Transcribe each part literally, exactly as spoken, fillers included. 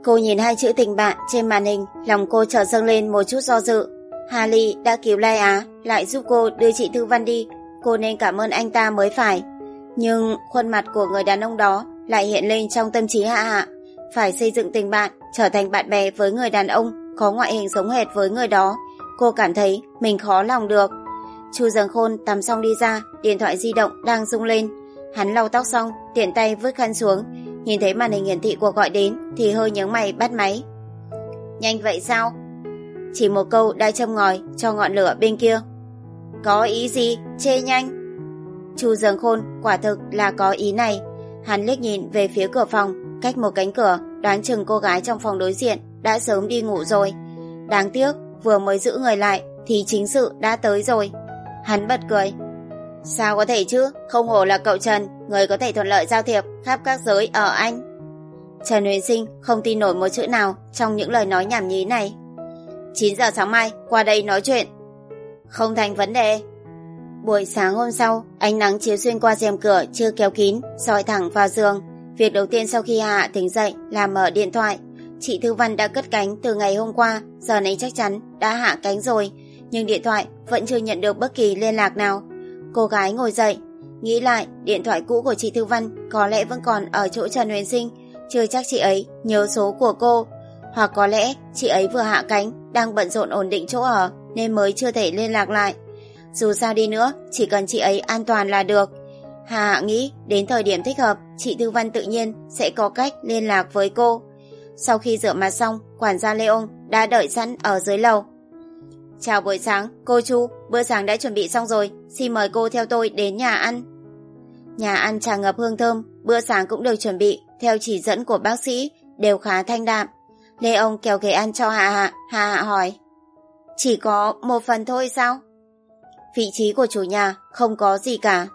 Cô nhìn hai chữ tình bạn trên màn hình, lòng cô chợt dâng lên một chút do dự. Harley đã cứu Lai Á, lại giúp cô đưa chị Thư Văn đi, cô nên cảm ơn anh ta mới phải. Nhưng khuôn mặt của người đàn ông đó lại hiện lên trong tâm trí Hạ Hạ. Phải xây dựng tình bạn, trở thành bạn bè với người đàn ông có ngoại hình giống hệt với người đó, cô cảm thấy mình khó lòng được. Chu Dần Khôn tắm xong đi ra, điện thoại di động đang rung lên. Hắn lau tóc xong, tiện tay vứt khăn xuống, nhìn thấy màn hình hiển thị cuộc gọi đến thì hơi nhướng mày bắt máy. Nhanh vậy sao? Chỉ một câu đã châm ngòi cho ngọn lửa bên kia. Có ý gì? Chê nhanh. Chu Dần Khôn quả thực là có ý này. Hắn liếc nhìn về phía cửa phòng, cách một cánh cửa, đoán chừng cô gái trong phòng đối diện đã sớm đi ngủ rồi. Đáng tiếc, vừa mới giữ người lại thì chính sự đã tới rồi. Hắn bật cười. Sao có thể chứ, không hổ là cậu Trần, người có thể thuận lợi giao thiệp khắp các giới ở Anh. Trần Huyền Sinh không tin nổi một chữ nào trong những lời nói nhảm nhí này. chín giờ sáng mai, qua đây nói chuyện. Không thành vấn đề. Buổi sáng hôm sau, ánh nắng chiếu xuyên qua rèm cửa chưa kéo kín, soi thẳng vào giường. Việc đầu tiên sau khi Hạ tỉnh dậy là mở điện thoại. Chị Thư Văn đã cất cánh từ ngày hôm qua, giờ này chắc chắn đã hạ cánh rồi, nhưng điện thoại vẫn chưa nhận được bất kỳ liên lạc nào. Cô gái ngồi dậy, nghĩ lại điện thoại cũ của chị Thư Văn có lẽ vẫn còn ở chỗ Trần Huyền Sinh, chưa chắc chị ấy nhớ số của cô, hoặc có lẽ chị ấy vừa hạ cánh đang bận rộn ổn định chỗ ở nên mới chưa thể liên lạc lại. Dù sao đi nữa, chỉ cần chị ấy an toàn là được. Hà Hạ nghĩ đến thời điểm thích hợp, chị Thư Văn tự nhiên sẽ có cách liên lạc với cô. Sau khi rửa mặt xong, quản gia Leon đã đợi sẵn ở dưới lầu. Chào buổi sáng, cô Chu, bữa sáng đã chuẩn bị xong rồi, xin mời cô theo tôi đến nhà ăn. Nhà ăn tràn ngập hương thơm, bữa sáng cũng được chuẩn bị theo chỉ dẫn của bác sĩ, đều khá thanh đạm. Leon kéo ghế ăn cho Hạ Hạ, Hạ Hạ hỏi. Chỉ có một phần thôi sao? Vị trí của chủ nhà không có gì cả.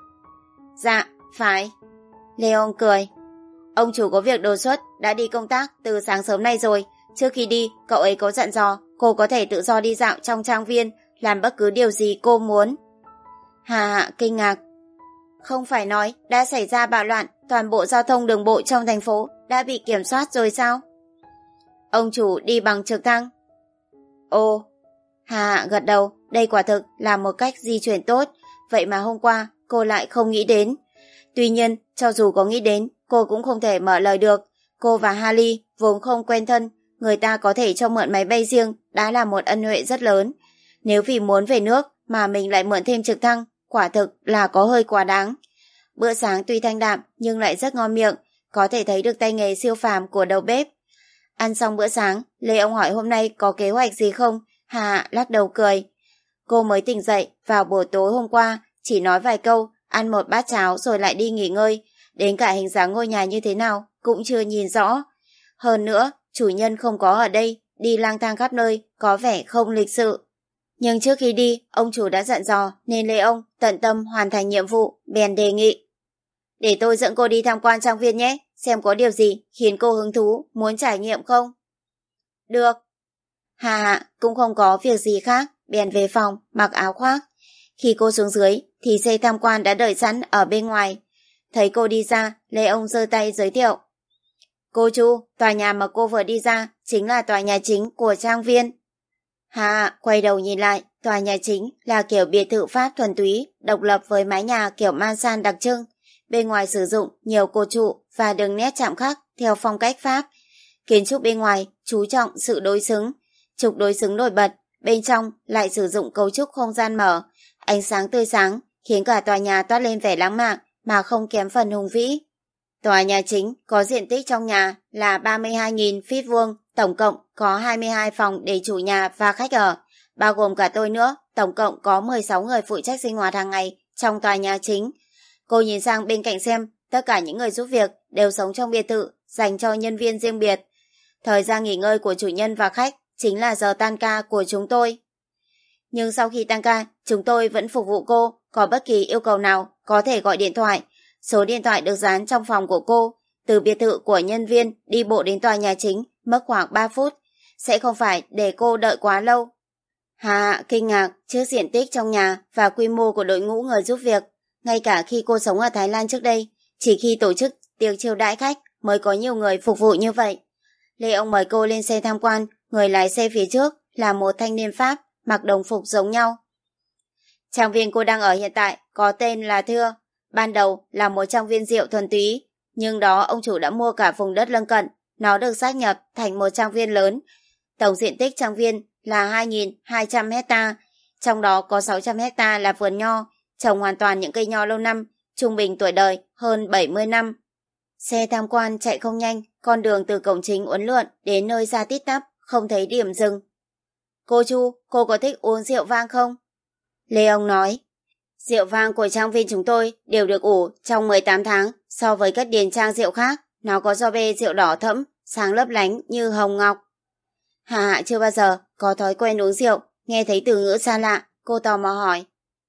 Dạ, phải. Leon cười. Ông chủ có việc đột xuất, đã đi công tác từ sáng sớm nay rồi. Trước khi đi, cậu ấy có dặn dò cô có thể tự do đi dạo trong trang viên, làm bất cứ điều gì cô muốn. Hà Hạ kinh ngạc. Không phải nói đã xảy ra bạo loạn, toàn bộ giao thông đường bộ trong thành phố đã bị kiểm soát rồi sao? Ông chủ đi bằng trực thăng. Ồ, Hà Hạ gật đầu, đây quả thực là một cách di chuyển tốt, vậy mà hôm qua cô lại không nghĩ đến. Tuy nhiên, cho dù có nghĩ đến, cô cũng không thể mở lời được. Cô và Harley vốn không quen thân, người ta có thể cho mượn máy bay riêng đã là một ân huệ rất lớn. Nếu vì muốn về nước mà mình lại mượn thêm trực thăng, quả thực là có hơi quá đáng. Bữa sáng tuy thanh đạm nhưng lại rất ngon miệng, có thể thấy được tay nghề siêu phàm của đầu bếp. Ăn xong bữa sáng, Lê ông hỏi hôm nay có kế hoạch gì không? Hà lắc đầu cười. Cô mới tỉnh dậy vào buổi tối hôm qua, chỉ nói vài câu, ăn một bát cháo rồi lại đi nghỉ ngơi. Đến cả hình dáng ngôi nhà như thế nào cũng chưa nhìn rõ. Hơn nữa, chủ nhân không có ở đây, đi lang thang khắp nơi, có vẻ không lịch sự. Nhưng trước khi đi, ông chủ đã dặn dò nên Lê ông tận tâm hoàn thành nhiệm vụ, bèn đề nghị. Để tôi dẫn cô đi tham quan trang viên nhé, xem có điều gì khiến cô hứng thú, muốn trải nghiệm không? Được. Hà Hạ cũng không có việc gì khác, bèn về phòng, mặc áo khoác. Khi cô xuống dưới, thì xe tham quan đã đợi sẵn ở bên ngoài. Thấy cô đi ra, Lê ông giơ tay giới thiệu. Cô Chu, tòa nhà mà cô vừa đi ra chính là tòa nhà chính của trang viên. Hà Hạ quay đầu nhìn lại, tòa nhà chính là kiểu biệt thự Pháp thuần túy, độc lập với mái nhà kiểu mansard đặc trưng. Bên ngoài sử dụng nhiều cột trụ và đường nét chạm khắc theo phong cách Pháp. Kiến trúc bên ngoài chú trọng sự đối xứng, trục đối xứng nổi bật, bên trong lại sử dụng cấu trúc không gian mở, ánh sáng tươi sáng khiến cả tòa nhà toát lên vẻ lãng mạn mà không kém phần hùng vĩ. Tòa nhà chính có diện tích trong nhà là ba mươi hai nghìn feet vuông, tổng cộng có hai mươi hai phòng để chủ nhà và khách ở, bao gồm cả tôi nữa, tổng cộng có mười sáu người phụ trách sinh hoạt hàng ngày trong tòa nhà chính. Cô nhìn sang bên cạnh xem, tất cả những người giúp việc đều sống trong biệt thự dành cho nhân viên riêng biệt. Thời gian nghỉ ngơi của chủ nhân và khách chính là giờ tan ca của chúng tôi. Nhưng sau khi tan ca, chúng tôi vẫn phục vụ cô, có bất kỳ yêu cầu nào có thể gọi điện thoại. Số điện thoại được dán trong phòng của cô. Từ biệt thự của nhân viên đi bộ đến tòa nhà chính mất khoảng ba phút, sẽ không phải để cô đợi quá lâu. Hà Hạ kinh ngạc trước diện tích trong nhà và quy mô của đội ngũ người giúp việc. Ngay cả khi cô sống ở Thái Lan trước đây, chỉ khi tổ chức tiệc chiêu đãi khách mới có nhiều người phục vụ như vậy. Lê ông mời cô lên xe tham quan. Người lái xe phía trước là một thanh niên Pháp mặc đồng phục giống nhau. Trang viên cô đang ở hiện tại có tên là Thưa. Ban đầu là một trang viên rượu thuần túy, nhưng đó ông chủ đã mua cả vùng đất lân cận. Nó được sáp nhập thành một trang viên lớn. Tổng diện tích trang viên là hai nghìn hai trăm hecta, trong đó có sáu trăm hecta là vườn nho, trồng hoàn toàn những cây nho lâu năm, trung bình tuổi đời hơn bảy mươi năm. Xe tham quan chạy không nhanh, con đường từ cổng chính uốn lượn đến nơi ra tít tắp, không thấy điểm dừng. Cô Chu, cô có thích uống rượu vang không? Lê ông nói. Rượu vang của trang viên chúng tôi đều được ủ trong mười tám tháng, so với các điền trang rượu khác, nó có do bê rượu đỏ thẫm, sáng lấp lánh như hồng ngọc. Hà Hạ chưa bao giờ có thói quen uống rượu, nghe thấy từ ngữ xa lạ, cô tò mò hỏi.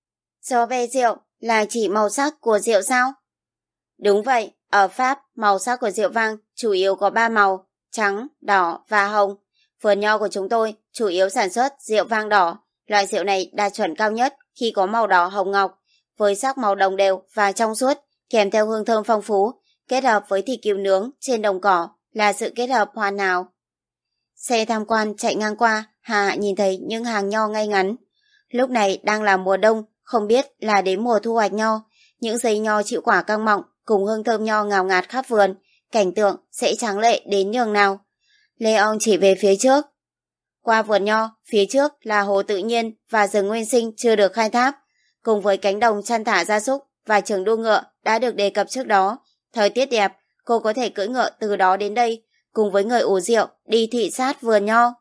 Do bê rượu là chỉ màu sắc của rượu sao? Đúng vậy, ở Pháp, màu sắc của rượu vang chủ yếu có ba màu, trắng, đỏ và hồng. Vườn nho của chúng tôi chủ yếu sản xuất rượu vang đỏ. Loại rượu này đạt chuẩn cao nhất khi có màu đỏ hồng ngọc, với sắc màu đồng đều và trong suốt, kèm theo hương thơm phong phú, kết hợp với thịt cừu nướng trên đồng cỏ là sự kết hợp hoàn hảo. Xe tham quan chạy ngang qua, Hà Hạ nhìn thấy những hàng nho ngay ngắn. Lúc này đang là mùa đông, không biết là đến mùa thu hoạch nho. Những dây nho chịu quả căng mọng cùng hương thơm nho ngào ngạt khắp vườn, cảnh tượng sẽ tráng lệ đến nhường nào. Lê ông chỉ về phía trước. Qua vườn nho, phía trước là hồ tự nhiên và rừng nguyên sinh chưa được khai thác, cùng với cánh đồng chăn thả gia súc và trường đua ngựa đã được đề cập trước đó. Thời tiết đẹp, cô có thể cưỡi ngựa từ đó đến đây, cùng với người ủ rượu đi thị sát vườn nho.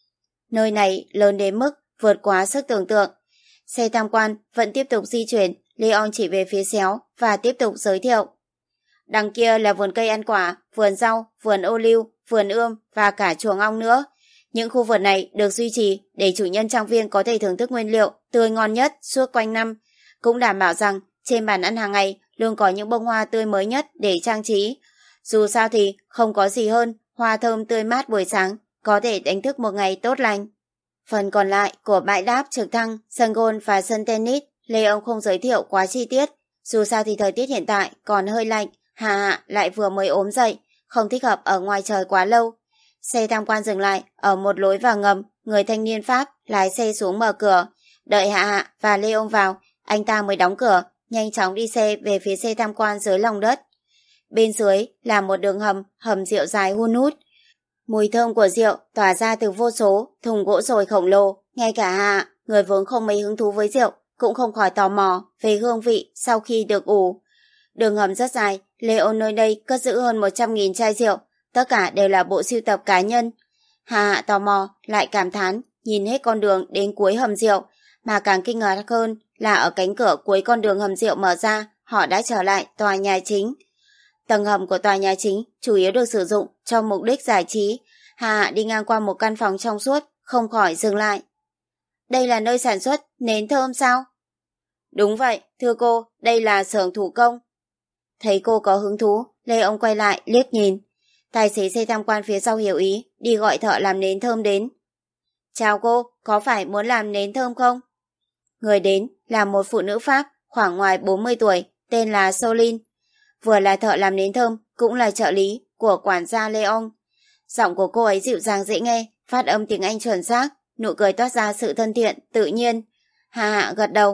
Nơi này lớn đến mức vượt quá sức tưởng tượng. Xe tham quan vẫn tiếp tục di chuyển, Leon chỉ về phía xéo và tiếp tục giới thiệu. Đằng kia là vườn cây ăn quả, vườn rau, vườn ô liu, vườn ươm và cả chuồng ong nữa. Những khu vườn này được duy trì để chủ nhân trang viên có thể thưởng thức nguyên liệu tươi ngon nhất suốt quanh năm, cũng đảm bảo rằng trên bàn ăn hàng ngày luôn có những bông hoa tươi mới nhất để trang trí. Dù sao thì không có gì hơn hoa thơm tươi mát buổi sáng, có thể đánh thức một ngày tốt lành. Phần còn lại của bãi đáp trực thăng, sân golf và sân tennis, Lê ông không giới thiệu quá chi tiết. Dù sao thì thời tiết hiện tại còn hơi lạnh, Hà Hạ lại vừa mới ốm dậy, không thích hợp ở ngoài trời quá lâu. Xe tham quan dừng lại ở một lối vào ngầm, người thanh niên Pháp lái xe xuống mở cửa. Đợi Hạ Hạ và Lê ông vào, anh ta mới đóng cửa, nhanh chóng đi xe về phía xe tham quan dưới lòng đất. Bên dưới là một đường hầm, hầm rượu dài hun hút. Mùi thơm của rượu tỏa ra từ vô số thùng gỗ sồi khổng lồ. Ngay cả Hạ, người vốn không mấy hứng thú với rượu, cũng không khỏi tò mò về hương vị sau khi được ủ. Đường hầm rất dài, Leon nơi đây cất giữ hơn một trăm nghìn chai rượu, tất cả đều là bộ sưu tập cá nhân. Hà Hạ tò mò, lại cảm thán, nhìn hết con đường đến cuối hầm rượu, mà càng kinh ngạc hơn là ở cánh cửa cuối con đường hầm rượu mở ra, họ đã trở lại tòa nhà chính. Tầng hầm của tòa nhà chính chủ yếu được sử dụng cho mục đích giải trí. Hà Hạ đi ngang qua một căn phòng trong suốt, không khỏi dừng lại. Đây là nơi sản xuất nến thơm sao? Đúng vậy, thưa cô, đây là xưởng thủ công. Thấy cô có hứng thú, Lê ông quay lại liếc nhìn. Tài xế xe tham quan phía sau hiểu ý, đi gọi thợ làm nến thơm đến. Chào cô, có phải muốn làm nến thơm không? Người đến là một phụ nữ Pháp khoảng ngoài bốn mươi tuổi, tên là Solin. Vừa là thợ làm nến thơm, cũng là trợ lý của quản gia Leon. Giọng của cô ấy dịu dàng dễ nghe, phát âm tiếng Anh chuẩn xác, nụ cười toát ra sự thân thiện, tự nhiên. Hà Hạ gật đầu.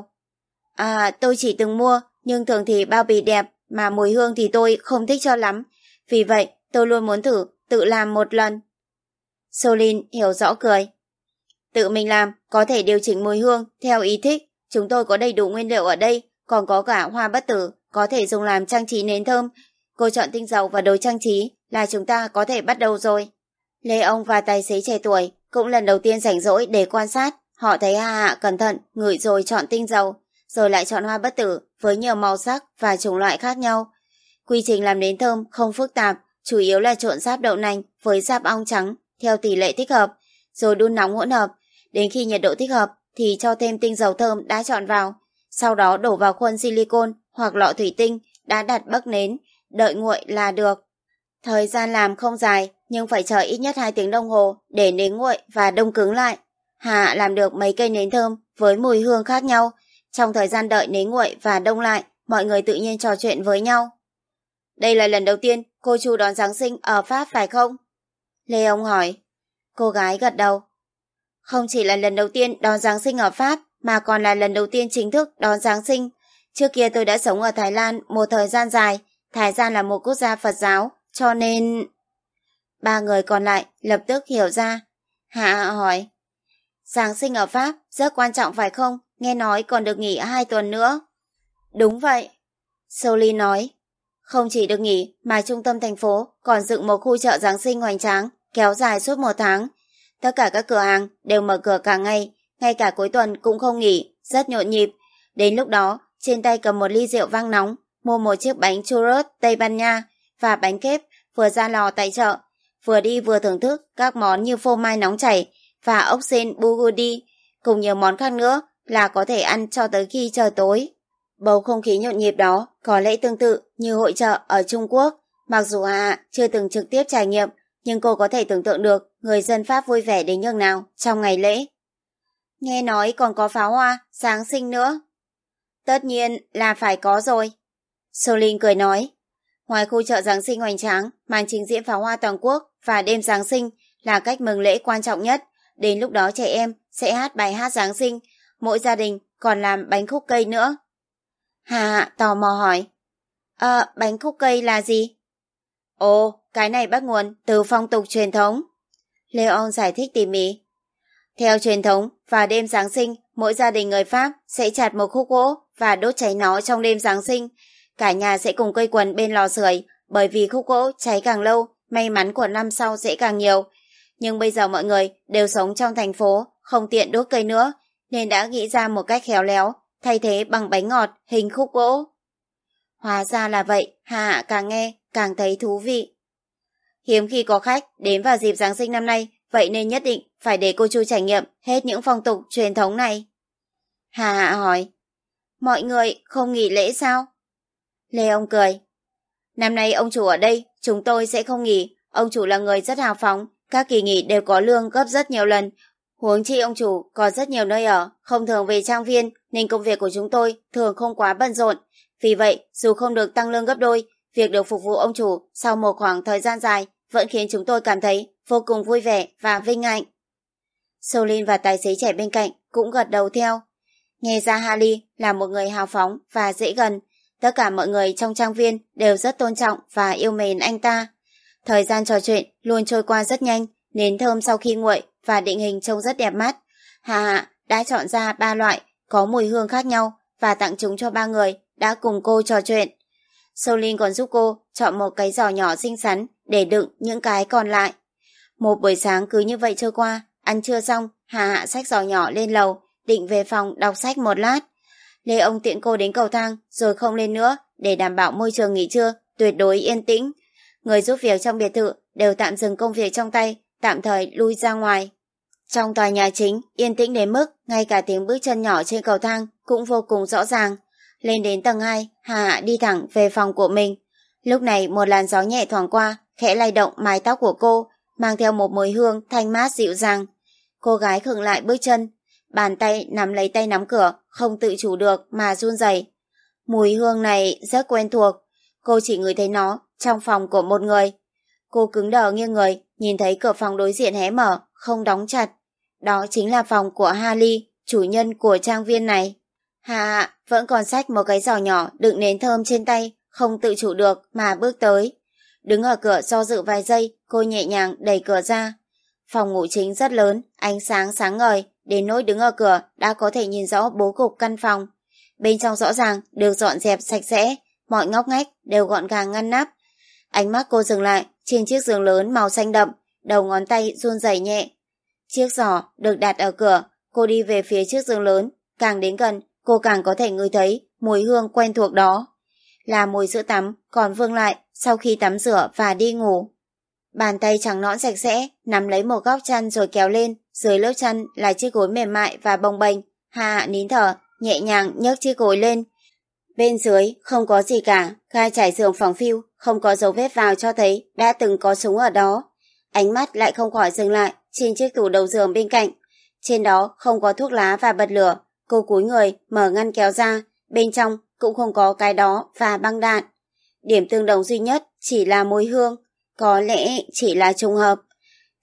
À, tôi chỉ từng mua, nhưng thường thì bao bì đẹp, mà mùi hương thì tôi không thích cho lắm. Vì vậy, tôi luôn muốn thử, tự làm một lần. Solin hiểu rõ cười. Tự mình làm, có thể điều chỉnh mùi hương theo ý thích. Chúng tôi có đầy đủ nguyên liệu ở đây, còn có cả hoa bất tử, có thể dùng làm trang trí nến thơm. Cô chọn tinh dầu và đồ trang trí là chúng ta có thể bắt đầu rồi. Lê ông và tài xế trẻ tuổi cũng lần đầu tiên rảnh rỗi để quan sát. Họ thấy Hà Hạ cẩn thận, ngửi rồi chọn tinh dầu, rồi lại chọn hoa bất tử với nhiều màu sắc và chủng loại khác nhau. Quy trình làm nến thơm không phức tạp, chủ yếu là trộn sáp đậu nành với sáp ong trắng theo tỷ lệ thích hợp, rồi đun nóng hỗn hợp. Đến khi nhiệt độ thích hợp thì cho thêm tinh dầu thơm đã chọn vào, sau đó đổ vào khuôn silicon hoặc lọ thủy tinh đã đặt bắc nến, đợi nguội là được. Thời gian làm không dài, nhưng phải chờ ít nhất hai tiếng đồng hồ để nến nguội và đông cứng lại. Hà làm được mấy cây nến thơm với mùi hương khác nhau. Trong thời gian đợi nến nguội và đông lại, mọi người tự nhiên trò chuyện với nhau. Đây là lần đầu tiên cô Chu đón Giáng sinh ở Pháp phải không? Lê ông hỏi. Cô gái gật đầu. Không chỉ là lần đầu tiên đón Giáng sinh ở Pháp, mà còn là lần đầu tiên chính thức đón Giáng sinh. Trước kia tôi đã sống ở Thái Lan một thời gian dài. Thái Lan là một quốc gia Phật giáo, cho nên... Ba người còn lại lập tức hiểu ra. Hạ hỏi. Giáng sinh ở Pháp rất quan trọng phải không? Nghe nói còn được nghỉ hai tuần nữa. Đúng vậy. Soli nói. Không chỉ được nghỉ mà trung tâm thành phố còn dựng một khu chợ Giáng sinh hoành tráng, kéo dài suốt một tháng. Tất cả các cửa hàng đều mở cửa cả ngày, ngay cả cuối tuần cũng không nghỉ, rất nhộn nhịp. Đến lúc đó, trên tay cầm một ly rượu vang nóng, mua một chiếc bánh churros Tây Ban Nha và bánh kép vừa ra lò tại chợ, vừa đi vừa thưởng thức các món như phô mai nóng chảy và ốc sên Bulgogi, cùng nhiều món khác nữa là có thể ăn cho tới khi trời tối. Bầu không khí nhộn nhịp đó có lẽ tương tự như hội chợ ở Trung Quốc. Mặc dù Hạ chưa từng trực tiếp trải nghiệm, nhưng cô có thể tưởng tượng được người dân Pháp vui vẻ đến nhường nào trong ngày lễ. Nghe nói còn có pháo hoa, Giáng sinh nữa. Tất nhiên là phải có rồi. Solin cười nói. Ngoài khu chợ Giáng sinh hoành tráng, màn trình diễn pháo hoa toàn quốc và đêm Giáng sinh là cách mừng lễ quan trọng nhất. Đến lúc đó trẻ em sẽ hát bài hát Giáng sinh, mỗi gia đình còn làm bánh khúc cây nữa. Hà tò mò hỏi. Ờ, bánh khúc cây là gì? Ồ, cái này bắt nguồn từ phong tục truyền thống. Leon giải thích tỉ mỉ. Theo truyền thống, vào đêm Giáng sinh, mỗi gia đình người Pháp sẽ chặt một khúc gỗ và đốt cháy nó trong đêm Giáng sinh. Cả nhà sẽ cùng quây quần bên lò sưởi, bởi vì khúc gỗ cháy càng lâu, may mắn của năm sau sẽ càng nhiều. Nhưng bây giờ mọi người đều sống trong thành phố, không tiện đốt cây nữa, nên đã nghĩ ra một cách khéo léo, thay thế bằng bánh ngọt hình khúc gỗ. Hóa ra là vậy, Hạ càng nghe càng thấy thú vị. Hiếm khi có khách đến vào dịp Giáng sinh năm nay, vậy nên nhất định phải để cô Chu trải nghiệm hết những phong tục truyền thống này. Hà Hạ hỏi. Mọi người không nghỉ lễ sao? Lê ông cười. Năm nay ông chủ ở đây, chúng tôi sẽ không nghỉ. Ông chủ là người rất hào phóng, các kỳ nghỉ đều có lương gấp rất nhiều lần. Huống chi ông chủ có rất nhiều nơi ở, không thường về trang viên, nên công việc của chúng tôi thường không quá bận rộn. Vì vậy, dù không được tăng lương gấp đôi, việc được phục vụ ông chủ sau một khoảng thời gian dài vẫn khiến chúng tôi cảm thấy vô cùng vui vẻ và vinh hạnh. Solin và tài xế trẻ bên cạnh cũng gật đầu theo. Nghe ra Harley là một người hào phóng và dễ gần. Tất cả mọi người trong trang viên đều rất tôn trọng và yêu mến anh ta. Thời gian trò chuyện luôn trôi qua rất nhanh, nến thơm sau khi nguội và định hình trông rất đẹp mắt. Hà Hạ đã chọn ra ba loại có mùi hương khác nhau và tặng chúng cho ba người đã cùng cô trò chuyện. Solin còn giúp cô chọn một cái giỏ nhỏ xinh xắn để đựng những cái còn lại. Một buổi sáng cứ như vậy trôi qua, ăn trưa xong, Hà Hạ xách giỏ nhỏ lên lầu, định về phòng đọc sách một lát. Lê ông tiện cô đến cầu thang rồi không lên nữa để đảm bảo môi trường nghỉ trưa tuyệt đối yên tĩnh. Người giúp việc trong biệt thự đều tạm dừng công việc trong tay, tạm thời lui ra ngoài. Trong tòa nhà chính, yên tĩnh đến mức ngay cả tiếng bước chân nhỏ trên cầu thang cũng vô cùng rõ ràng. Lên đến tầng hai, Hà Hạ đi thẳng về phòng của mình. Lúc này một làn gió nhẹ thoảng qua, khẽ lay động mái tóc của cô, mang theo một mùi hương thanh mát dịu dàng. Cô gái khựng lại bước chân, bàn tay nắm lấy tay nắm cửa, không tự chủ được mà run rẩy. Mùi hương này rất quen thuộc, cô chỉ ngửi thấy nó trong phòng của một người. Cô cứng đờ nghiêng người, nhìn thấy cửa phòng đối diện hé mở, không đóng chặt. Đó chính là phòng của Harley, chủ nhân của trang viên này. Hà Hạ vẫn còn xách một cái giỏ nhỏ đựng nến thơm trên tay, không tự chủ được mà bước tới. Đứng ở cửa do dự vài giây, cô nhẹ nhàng đẩy cửa ra. Phòng ngủ chính rất lớn, ánh sáng sáng ngời, đến nỗi đứng ở cửa đã có thể nhìn rõ bố cục căn phòng. Bên trong rõ ràng được dọn dẹp sạch sẽ, mọi ngóc ngách đều gọn gàng ngăn nắp. Ánh mắt cô dừng lại trên chiếc giường lớn màu xanh đậm, đầu ngón tay run rẩy nhẹ. Chiếc giỏ được đặt ở cửa, cô đi về phía chiếc giường lớn, càng đến gần cô càng có thể ngửi thấy mùi hương quen thuộc đó. Là mùi sữa tắm còn vương lại sau khi tắm rửa và đi ngủ. Bàn tay trắng nõn sạch sẽ nắm lấy một góc chăn rồi kéo lên, dưới lớp chăn là chiếc gối mềm mại và bồng bềnh. Hà Hạ nín thở, nhẹ nhàng nhấc chiếc gối lên. Bên dưới không có gì cả, gai trải giường phẳng phiu, không có dấu vết vào cho thấy đã từng có súng ở đó. Ánh mắt lại không khỏi dừng lại trên chiếc tủ đầu giường bên cạnh. Trên đó không có thuốc lá và bật lửa. Cô cúi người mở ngăn kéo ra, bên trong cũng không có cái đó và băng đạn. Điểm tương đồng duy nhất chỉ là mùi hương, có lẽ chỉ là trùng hợp.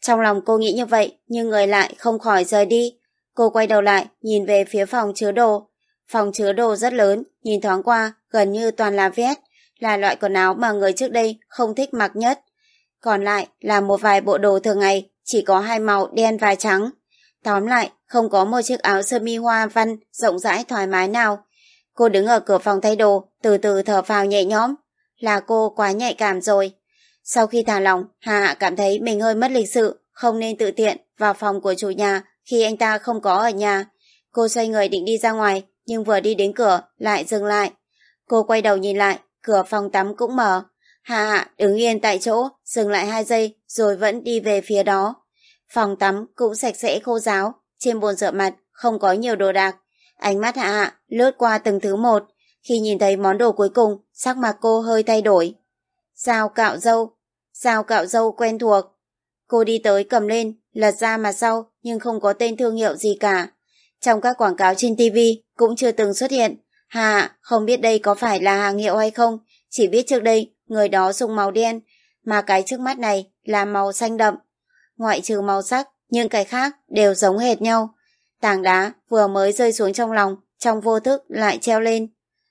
Trong lòng cô nghĩ như vậy, nhưng người lại không khỏi rời đi. Cô quay đầu lại, nhìn về phía phòng chứa đồ. Phòng chứa đồ rất lớn, nhìn thoáng qua, gần như toàn là vest, là loại quần áo mà người trước đây không thích mặc nhất. Còn lại là một vài bộ đồ thường ngày, chỉ có hai màu đen và trắng. Tóm lại, không có một chiếc áo sơ mi hoa văn rộng rãi thoải mái nào. Cô đứng ở cửa phòng thay đồ, từ từ thở phào nhẹ nhõm. Là cô quá nhạy cảm rồi. Sau khi thả lỏng, Hà Hạ cảm thấy mình hơi mất lịch sự, không nên tự tiện vào phòng của chủ nhà khi anh ta không có ở nhà. Cô xoay người định đi ra ngoài, nhưng vừa đi đến cửa lại dừng lại. Cô quay đầu nhìn lại, cửa phòng tắm cũng mở. Hà Hạ đứng yên tại chỗ, dừng lại hai giây rồi vẫn đi về phía đó. Phòng tắm cũng sạch sẽ khô ráo, trên bồn rửa mặt không có nhiều đồ đạc. Ánh mắt Hạ Hạ lướt qua từng thứ một. Khi nhìn thấy món đồ cuối cùng, sắc mặt cô hơi thay đổi. Dao cạo râu, dao cạo râu quen thuộc. Cô đi tới cầm lên, lật ra mặt sau nhưng không có tên thương hiệu gì cả. Trong các quảng cáo trên ti vi cũng chưa từng xuất hiện. Hà Hạ không biết đây có phải là hàng hiệu hay không, chỉ biết trước đây người đó dùng màu đen, mà cái trước mắt này là màu xanh đậm. Ngoại trừ màu sắc, những cái khác đều giống hệt nhau. Tảng đá vừa mới rơi xuống trong lòng, trong vô thức lại treo lên.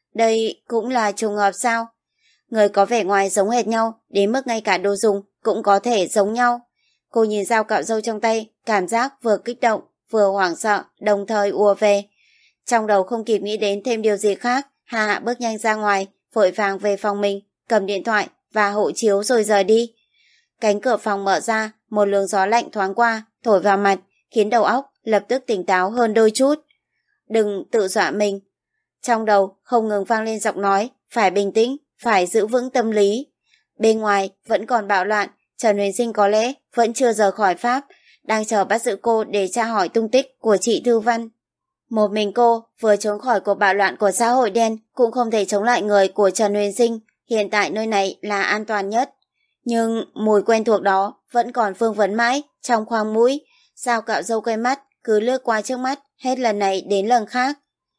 Đây cũng là trùng hợp sao? Người có vẻ ngoài giống hệt nhau, đến mức ngay cả đồ dùng cũng có thể giống nhau. Cô nhìn dao cạo râu trong tay, cảm giác vừa kích động, vừa hoảng sợ, đồng thời ùa về. Trong đầu không kịp nghĩ đến thêm điều gì khác, Hà Hạ bước nhanh ra ngoài, vội vàng về phòng mình, cầm điện thoại và hộ chiếu rồi rời đi. Cánh cửa phòng mở ra, một luồng gió lạnh thoáng qua, thổi vào mặt, khiến đầu óc lập tức tỉnh táo hơn đôi chút. Đừng tự dọa mình. Trong đầu không ngừng vang lên giọng nói, phải bình tĩnh, phải giữ vững tâm lý. Bên ngoài vẫn còn bạo loạn, Trần Huyền Sinh có lẽ vẫn chưa rời khỏi Pháp, đang chờ bắt giữ cô để tra hỏi tung tích của chị Thư Văn. Một mình cô vừa trốn khỏi cuộc bạo loạn của xã hội đen cũng không thể chống lại người của Trần Huyền Sinh. Hiện tại nơi này là an toàn nhất. Nhưng mùi quen thuộc đó vẫn còn vương vấn mãi trong khoang mũi. Dao cạo râu cây mắt cứ lướt qua trước mắt hết lần này đến lần khác.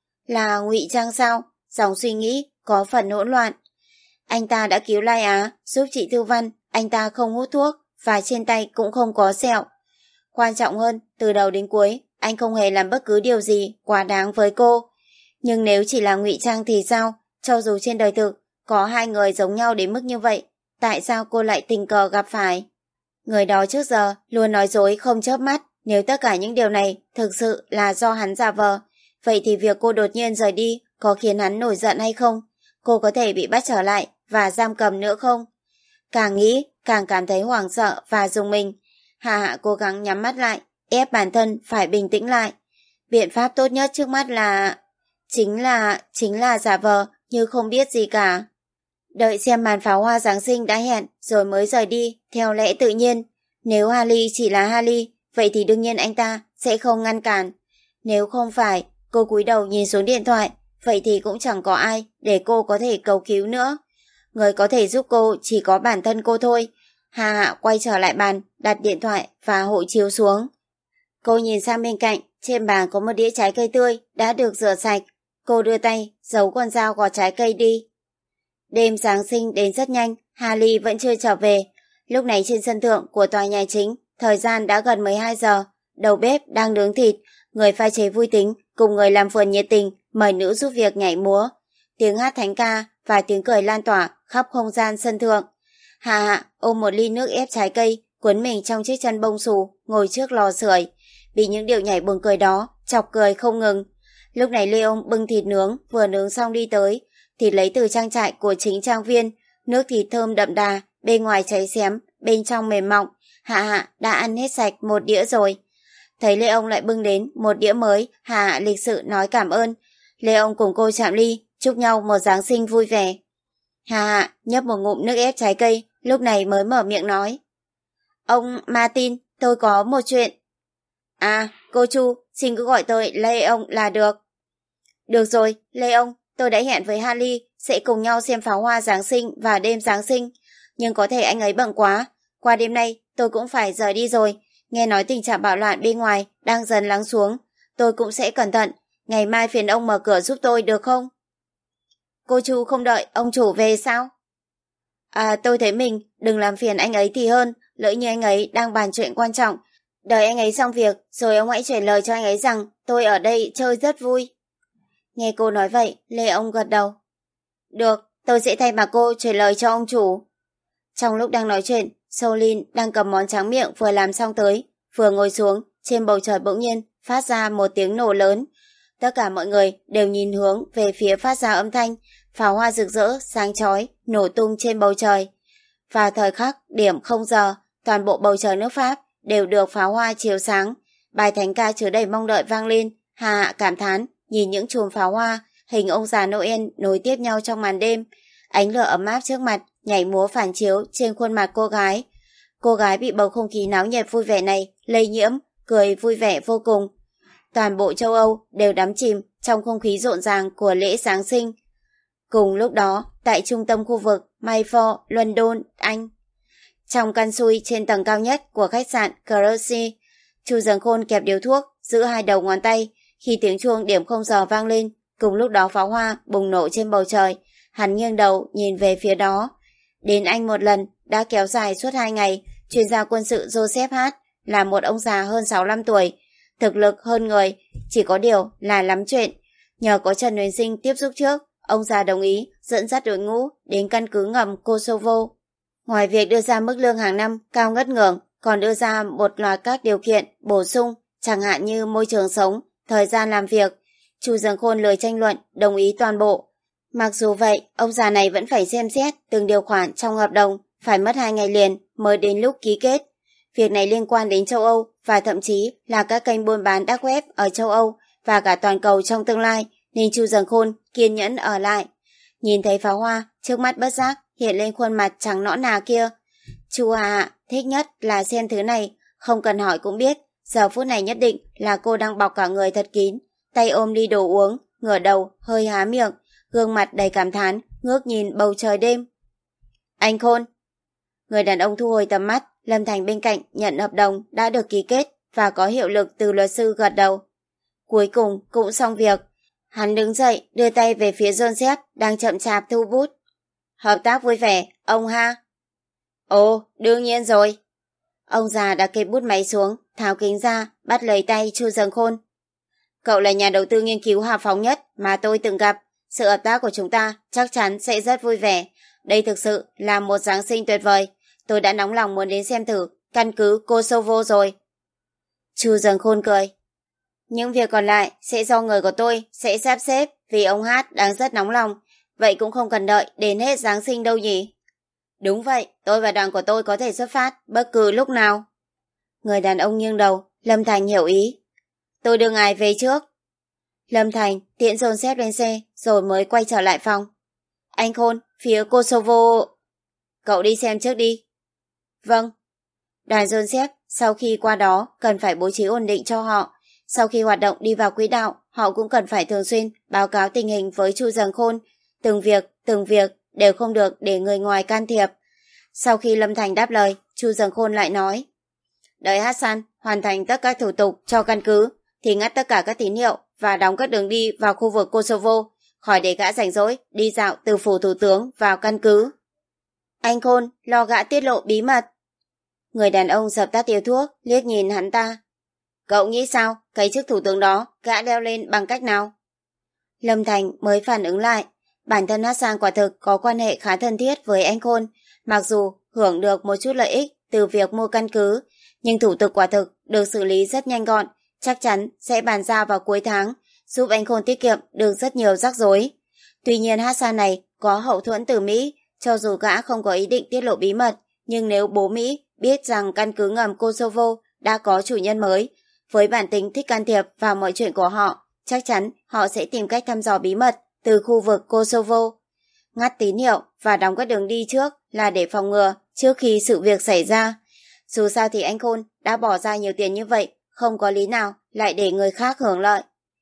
Là ngụy trang sao? Dòng suy nghĩ có phần hỗn loạn. Anh ta đã cứu Lai Á, giúp chị Thư Văn. Anh ta không hút thuốc và trên tay cũng không có sẹo. Quan trọng hơn, từ đầu đến cuối anh không hề làm bất cứ điều gì quá đáng với cô. Nhưng nếu chỉ là ngụy trang thì sao? Cho dù trên đời thực có hai người giống nhau đến mức như vậy, tại sao cô lại tình cờ gặp phải? Người đó trước giờ luôn nói dối không chớp mắt. Nếu tất cả những điều này thực sự là do hắn giả vờ, vậy thì việc cô đột nhiên rời đi có khiến hắn nổi giận hay không? Cô có thể bị bắt trở lại và giam cầm nữa không? Càng nghĩ, càng cảm thấy hoảng sợ và rùng mình. Hà Hạ cố gắng nhắm mắt lại, ép bản thân phải bình tĩnh lại. Biện pháp tốt nhất trước mắt là... Chính là... Chính là giả vờ như không biết gì cả. Đợi xem màn pháo hoa Giáng sinh đã hẹn rồi mới rời đi, theo lẽ tự nhiên. Nếu Harley chỉ là Harley, vậy thì đương nhiên anh ta sẽ không ngăn cản. Nếu không phải, cô cúi đầu nhìn xuống điện thoại, vậy thì cũng chẳng có ai để cô có thể cầu cứu nữa. Người có thể giúp cô chỉ có bản thân cô thôi. Hà Hạ quay trở lại bàn, đặt điện thoại và hộ chiếu xuống. Cô nhìn sang bên cạnh, trên bàn có một đĩa trái cây tươi đã được rửa sạch. Cô đưa tay, giấu con dao gọt trái cây đi. Đêm Giáng sinh đến rất nhanh, Harley vẫn chưa trở về. Lúc này trên sân thượng của tòa nhà chính, thời gian đã gần mười hai giờ. Đầu bếp đang nướng thịt, người pha chế vui tính cùng người làm vườn nhiệt tình mời nữ giúp việc nhảy múa. Tiếng hát thánh ca và tiếng cười lan tỏa khắp không gian sân thượng. Hà Hạ ôm một ly nước ép trái cây, cuốn mình trong chiếc chăn bông xù, ngồi trước lò sưởi, bị những điệu nhảy buồn cười đó chọc cười không ngừng. Lúc này Leon bưng thịt nướng vừa nướng xong đi tới, thịt lấy từ trang trại của chính trang viên, nước thịt thơm đậm đà, bên ngoài cháy xém, bên trong mềm mọng. Hạ Hạ đã ăn hết sạch một đĩa rồi. Thấy Leon lại bưng đến một đĩa mới, Hạ Hạ lịch sự nói cảm ơn. Leon cùng cô chạm ly, chúc nhau một Giáng sinh vui vẻ. Hạ Hạ nhấp một ngụm nước ép trái cây, lúc này mới mở miệng nói. Ông Martin, tôi có một chuyện. À, cô Chu, xin cứ gọi tôi Leon là được. Được rồi, Leon, tôi đã hẹn với Harley sẽ cùng nhau xem pháo hoa Giáng sinh và đêm Giáng sinh. Nhưng có thể anh ấy bận quá. Qua đêm nay, tôi cũng phải rời đi rồi. Nghe nói tình trạng bạo loạn bên ngoài đang dần lắng xuống. Tôi cũng sẽ cẩn thận. Ngày mai phiền ông mở cửa giúp tôi được không? Cô Chu không đợi ông chủ về sao? À, tôi thấy mình đừng làm phiền anh ấy thì hơn. lỡ như anh ấy đang bàn chuyện quan trọng. Đợi anh ấy xong việc, rồi ông hãy chuyển lời cho anh ấy rằng tôi ở đây chơi rất vui. Nghe cô nói vậy, Lê ông gật đầu. Được, tôi sẽ thay mặt cô chuyển lời cho ông chủ. Trong lúc đang nói chuyện, Solin đang cầm món tráng miệng vừa làm xong tới, vừa ngồi xuống, trên bầu trời bỗng nhiên phát ra một tiếng nổ lớn. Tất cả mọi người đều nhìn hướng về phía phát ra âm thanh, pháo hoa rực rỡ, sáng chói, nổ tung trên bầu trời. Vào thời khắc điểm không giờ, toàn bộ bầu trời nước Pháp đều được pháo hoa chiếu sáng. Bài thánh ca chứa đầy mong đợi vang lên, Hà Hạ cảm thán nhìn những chùm pháo hoa, hình ông già Noel nối tiếp nhau trong màn đêm. Ánh lửa ấm áp trước mặt nhảy múa phản chiếu trên khuôn mặt cô gái. Cô gái bị bầu không khí náo nhiệt vui vẻ này lây nhiễm, cười vui vẻ vô cùng. Toàn bộ châu Âu đều đắm chìm trong không khí rộn ràng của lễ Giáng sinh. Cùng lúc đó, tại trung tâm khu vực Mayfair, London, Anh, trong căn xui trên tầng cao nhất của khách sạn Chelsea, Chu Dần Khôn kẹp điếu thuốc giữ hai đầu ngón tay. Khi tiếng chuông điểm không giờ vang lên, cùng lúc đó pháo hoa bùng nổ trên bầu trời. Hắn nghiêng đầu nhìn về phía đó. Đến Anh một lần đã kéo dài suốt hai ngày. Chuyên gia quân sự Joseph Hart là một ông già hơn sáu mươi lăm tuổi, thực lực hơn người, chỉ có điều là lắm chuyện. Nhờ có Trần Huyền Sinh tiếp xúc trước, ông già đồng ý dẫn dắt đội ngũ đến căn cứ ngầm Kosovo. Ngoài việc đưa ra mức lương hàng năm cao ngất ngưỡng, còn đưa ra một loạt các điều kiện bổ sung, chẳng hạn như môi trường sống, thời gian làm việc. Chu Dần Khôn lười tranh luận, đồng ý toàn bộ. Mặc dù vậy, ông già này vẫn phải xem xét từng điều khoản trong hợp đồng, phải mất hai ngày liền mới đến lúc ký kết. Việc này liên quan đến châu Âu và thậm chí là các kênh buôn bán dark web ở châu Âu và cả toàn cầu trong tương lai, nên Chu Dần Khôn kiên nhẫn ở lại. Nhìn thấy pháo hoa, trước mắt bất giác hiện lên khuôn mặt trắng nõn nà kia. Chu Hà Hạ thích nhất là xem thứ này, không cần hỏi cũng biết, giờ phút này nhất định là cô đang bọc cả người thật kín, tay ôm ly đồ uống, ngửa đầu, hơi há miệng, gương mặt đầy cảm thán, ngước nhìn bầu trời đêm. Anh Khôn. Người đàn ông thu hồi tầm mắt, Lâm Thành bên cạnh nhận hợp đồng đã được ký kết và có hiệu lực từ luật sư gật đầu. Cuối cùng cũng xong việc. Hắn đứng dậy, đưa tay về phía Joseph đang chậm chạp thu bút. Hợp tác vui vẻ, ông ha. Ồ, đương nhiên rồi. Ông già đã kê bút máy xuống, tháo kính ra, bắt lấy tay Chu Dần Khôn. Cậu là nhà đầu tư nghiên cứu hào phóng nhất mà tôi từng gặp. Sự hợp tác của chúng ta chắc chắn sẽ rất vui vẻ. Đây thực sự là một Giáng sinh tuyệt vời. Tôi đã nóng lòng muốn đến xem thử căn cứ Kosovo rồi. Chu Dần Khôn cười. Những việc còn lại sẽ do người của tôi sẽ sắp xếp, vì ông Hát đang rất nóng lòng. Vậy cũng không cần đợi đến hết Giáng sinh đâu nhỉ? Đúng vậy, tôi và đoàn của tôi có thể xuất phát bất cứ lúc nào. Người đàn ông nghiêng đầu, Lâm Thành hiểu ý. Tôi đưa ngài về trước. Lâm Thành tiễn Joseph lên xe rồi mới quay trở lại phòng. Anh Khôn, phía Kosovo... Cậu đi xem trước đi. Vâng. Đoàn Joseph sau khi qua đó cần phải bố trí ổn định cho họ. Sau khi hoạt động đi vào quỹ đạo, họ cũng cần phải thường xuyên báo cáo tình hình với Chu Dần Khôn. Từng việc, từng việc đều không được để người ngoài can thiệp. Sau khi Lâm Thành đáp lời, Chu Dần Khôn lại nói. Đợi Hassan hoàn thành tất cả thủ tục cho căn cứ, thì ngắt tất cả các tín hiệu và đóng các đường đi vào khu vực Kosovo, khỏi để gã rảnh rỗi đi dạo từ phủ thủ tướng vào căn cứ. Anh Khôn lo gã tiết lộ bí mật. Người đàn ông dập tắt điếu thuốc, liếc nhìn hắn ta. Cậu nghĩ sao, cái chức thủ tướng đó gã leo lên bằng cách nào? Lâm Thành mới phản ứng lại. Bản thân Hassan quả thực có quan hệ khá thân thiết với anh Khôn, mặc dù hưởng được một chút lợi ích từ việc mua căn cứ, nhưng thủ tục quả thực được xử lý rất nhanh gọn, chắc chắn sẽ bàn giao vào cuối tháng, giúp anh Khôn tiết kiệm được rất nhiều rắc rối. Tuy nhiên Hassan này có hậu thuẫn từ Mỹ, cho dù gã không có ý định tiết lộ bí mật, nhưng nếu bố Mỹ biết rằng căn cứ ngầm Kosovo đã có chủ nhân mới, với bản tính thích can thiệp vào mọi chuyện của họ, chắc chắn họ sẽ tìm cách thăm dò bí mật từ khu vực Kosovo. Ngắt tín hiệu và đóng các đường đi trước là để phòng ngừa trước khi sự việc xảy ra. Dù sao thì anh Khôn đã bỏ ra nhiều tiền như vậy, không có lý nào lại để người khác hưởng lợi.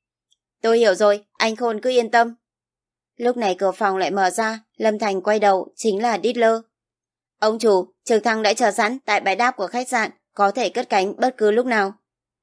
Tôi hiểu rồi, anh Khôn cứ yên tâm. Lúc này cửa phòng lại mở ra, Lâm Thành quay đầu, chính là Dittler. Ông chủ, trực thăng đã chờ sẵn tại bãi đáp của khách sạn, có thể cất cánh bất cứ lúc nào.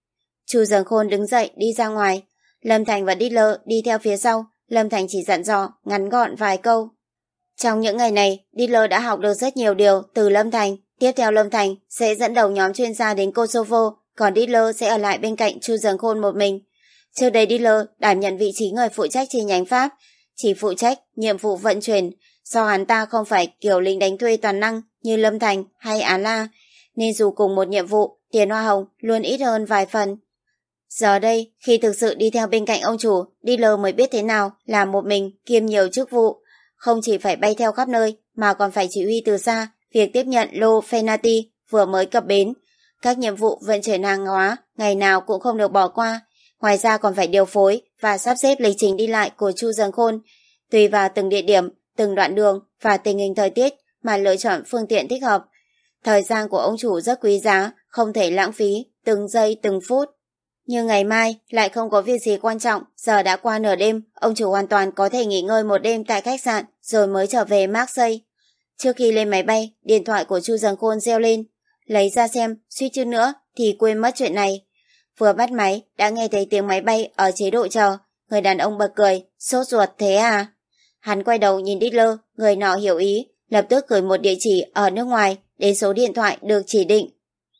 Chu Dần Khôn đứng dậy đi ra ngoài, Lâm Thành và Dittler đi theo phía sau. Lâm Thành chỉ dặn dò ngắn gọn vài câu. Trong những ngày này, Dittler đã học được rất nhiều điều từ Lâm Thành, Tiếp theo Lâm Thành sẽ dẫn đầu nhóm chuyên gia đến Kosovo, còn Hitler sẽ ở lại bên cạnh Chu Dần Khôn một mình. Trước đây Hitler đảm nhận vị trí người phụ trách chi nhánh Pháp, chỉ phụ trách nhiệm vụ vận chuyển, do hắn ta không phải kiểu lính đánh thuê toàn năng như Lâm Thành hay Á La, nên dù cùng một nhiệm vụ, tiền hoa hồng luôn ít hơn vài phần. Giờ đây, khi thực sự đi theo bên cạnh ông chủ, Hitler mới biết thế nào là một mình kiêm nhiều chức vụ, không chỉ phải bay theo khắp nơi mà còn phải chỉ huy từ xa việc tiếp nhận lô Fenati vừa mới cập bến. Các nhiệm vụ vận chuyển hàng hóa ngày nào cũng không được bỏ qua, ngoài ra còn phải điều phối và sắp xếp lịch trình đi lại của Chu Dần Khôn, tùy vào từng địa điểm, từng đoạn đường và tình hình thời tiết mà lựa chọn phương tiện thích hợp. Thời gian của ông chủ rất quý giá, không thể lãng phí từng giây từng phút. Nhưng ngày mai lại không có việc gì quan trọng, giờ đã qua nửa đêm, ông chủ hoàn toàn có thể nghỉ ngơi một đêm tại khách sạn rồi mới trở về Marseille. Trước khi lên máy bay, điện thoại của Chu Dần Khôn reo lên, lấy ra xem, suýt chút nữa thì quên mất chuyện này. Vừa bắt máy đã nghe thấy tiếng máy bay ở chế độ chờ, người đàn ông bật cười, sốt ruột thế à? Hắn quay đầu nhìn Hitler, người nọ hiểu ý, lập tức gửi một địa chỉ ở nước ngoài đến số điện thoại được chỉ định.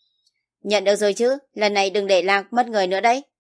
Nhận được rồi chứ, lần này đừng để lạc mất người nữa đấy.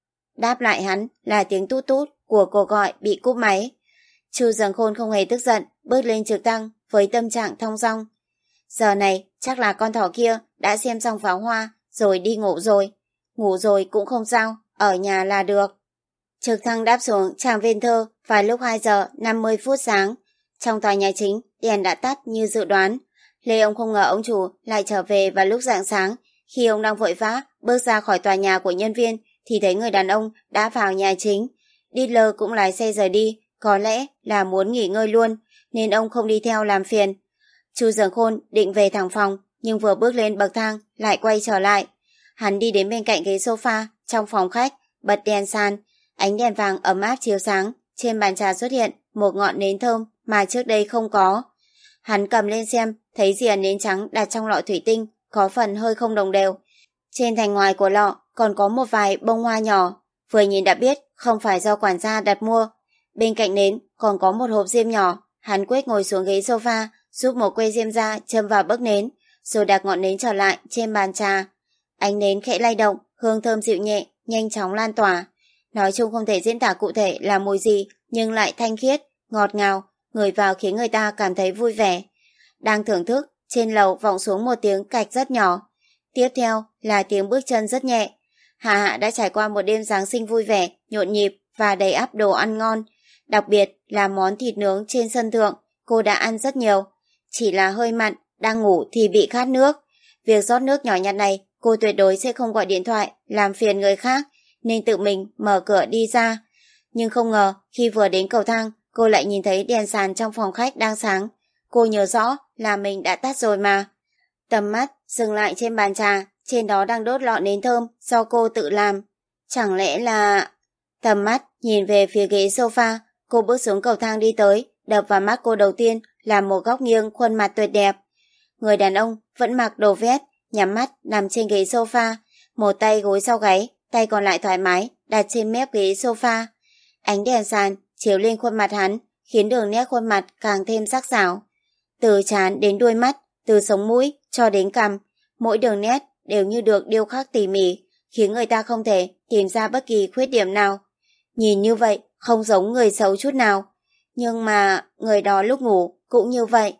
Đáp lại hắn là tiếng tút tút của cuộc gọi bị cúp máy. Chu Dần Khôn không hề tức giận, bước lên trực thăng với tâm trạng thong dong. Giờ này chắc là con thỏ kia đã xem xong pháo hoa rồi đi ngủ rồi. Ngủ rồi cũng không sao, ở nhà là được. Trực thăng đáp xuống Tràng Viên Thơ vào lúc hai giờ năm mươi phút sáng. Trong tòa nhà chính, đèn đã tắt như dự đoán. Lê ông không ngờ ông chủ lại trở về vào lúc rạng sáng. Khi ông đang vội vã bước ra khỏi tòa nhà của nhân viên thì thấy người đàn ông đã vào nhà chính. Hitler cũng lái xe rời đi, có lẽ là muốn nghỉ ngơi luôn, nên ông không đi theo làm phiền. Chu Dần Khôn định về thẳng phòng, nhưng vừa bước lên bậc thang lại quay trở lại. Hắn đi đến bên cạnh ghế sofa trong phòng khách, bật đèn sàn, ánh đèn vàng ấm áp chiếu sáng. Trên bàn trà xuất hiện một ngọn nến thơm mà trước đây không có. Hắn cầm lên xem, thấy rìa nến trắng đặt trong lọ thủy tinh có phần hơi không đồng đều. Trên thành ngoài của lọ còn có một vài bông hoa nhỏ, vừa nhìn đã biết không phải do quản gia đặt mua. Bên cạnh nến còn có một hộp diêm nhỏ. Hắn quyết ngồi xuống ghế sofa, giúp một que diêm ra châm vào bấc nến, rồi đặt ngọn nến trở lại trên bàn trà. Ánh nến khẽ lay động, hương thơm dịu nhẹ, nhanh chóng lan tỏa. Nói chung không thể diễn tả cụ thể là mùi gì, nhưng lại thanh khiết, ngọt ngào, ngửi vào khiến người ta cảm thấy vui vẻ. Đang thưởng thức, trên lầu vọng xuống một tiếng cạch rất nhỏ. Tiếp theo là tiếng bước chân rất nhẹ. Hạ Hạ đã trải qua một đêm Giáng sinh vui vẻ, nhộn nhịp và đầy ắp đồ ăn ngon. Đặc biệt là món thịt nướng trên sân thượng, cô đã ăn rất nhiều. Chỉ là hơi mặn, đang ngủ thì bị khát nước. Việc rót nước nhỏ nhặt này, cô tuyệt đối sẽ không gọi điện thoại làm phiền người khác, nên tự mình mở cửa đi ra. Nhưng không ngờ, khi vừa đến cầu thang, cô lại nhìn thấy đèn sàn trong phòng khách đang sáng. Cô nhớ rõ là mình đã tắt rồi mà. Tầm mắt dừng lại trên bàn trà, trên đó đang đốt lọ nến thơm do cô tự làm. Chẳng lẽ là... Tầm mắt nhìn về phía ghế sofa, cô bước xuống cầu thang đi tới, đập vào mắt cô đầu tiên là một góc nghiêng khuôn mặt tuyệt đẹp. Người đàn ông vẫn mặc đồ vest, nhắm mắt nằm trên ghế sofa, một tay gối sau gáy, tay còn lại thoải mái đặt trên mép ghế sofa. Ánh đèn sàn chiếu lên khuôn mặt hắn, khiến đường nét khuôn mặt càng thêm sắc sảo. Từ trán đến đuôi mắt, từ sống mũi cho đến cằm, mỗi đường nét đều như được điêu khắc tỉ mỉ, khiến người ta không thể tìm ra bất kỳ khuyết điểm nào. Nhìn như vậy không giống người xấu chút nào, nhưng mà người đó lúc ngủ cũng như vậy.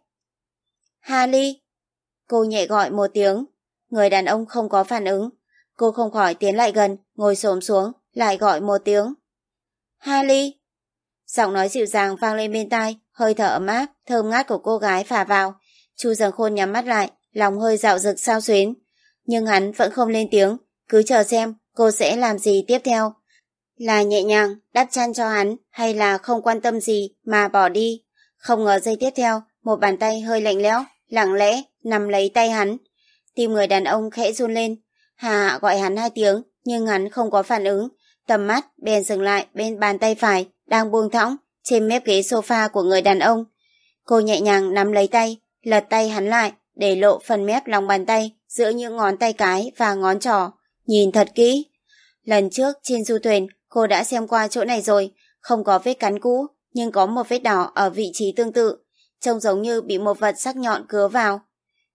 Harley! Cô nhẹ gọi một tiếng. Người đàn ông không có phản ứng. Cô không khỏi tiến lại gần, ngồi xổm xuống, lại gọi một tiếng. Harley! Giọng nói dịu dàng vang lên bên tai, hơi thở ấm áp, thơm ngát của cô gái phả vào. Chu Dần Khôn nhắm mắt lại, lòng hơi dạo dực xao xuyến. Nhưng hắn vẫn không lên tiếng, cứ chờ xem cô sẽ làm gì tiếp theo. Là nhẹ nhàng đắp chăn cho hắn, hay là không quan tâm gì mà bỏ đi. Không ngờ giây tiếp theo, một bàn tay hơi lạnh lẽo, lặng lẽ nắm lấy tay hắn. Tim người đàn ông khẽ run lên. Hà Hạ gọi hắn hai tiếng, nhưng hắn không có phản ứng. Tầm mắt bèn dừng lại bên bàn tay phải đang buông thõng trên mép ghế sofa của người đàn ông. Cô nhẹ nhàng nắm lấy tay, lật tay hắn lại để lộ phần mép lòng bàn tay giữa những ngón tay cái và ngón trỏ. Nhìn thật kỹ. Lần trước trên du thuyền cô đã xem qua chỗ này rồi, không có vết cắn cũ, nhưng có một vết đỏ ở vị trí tương tự, trông giống như bị một vật sắc nhọn cứa vào.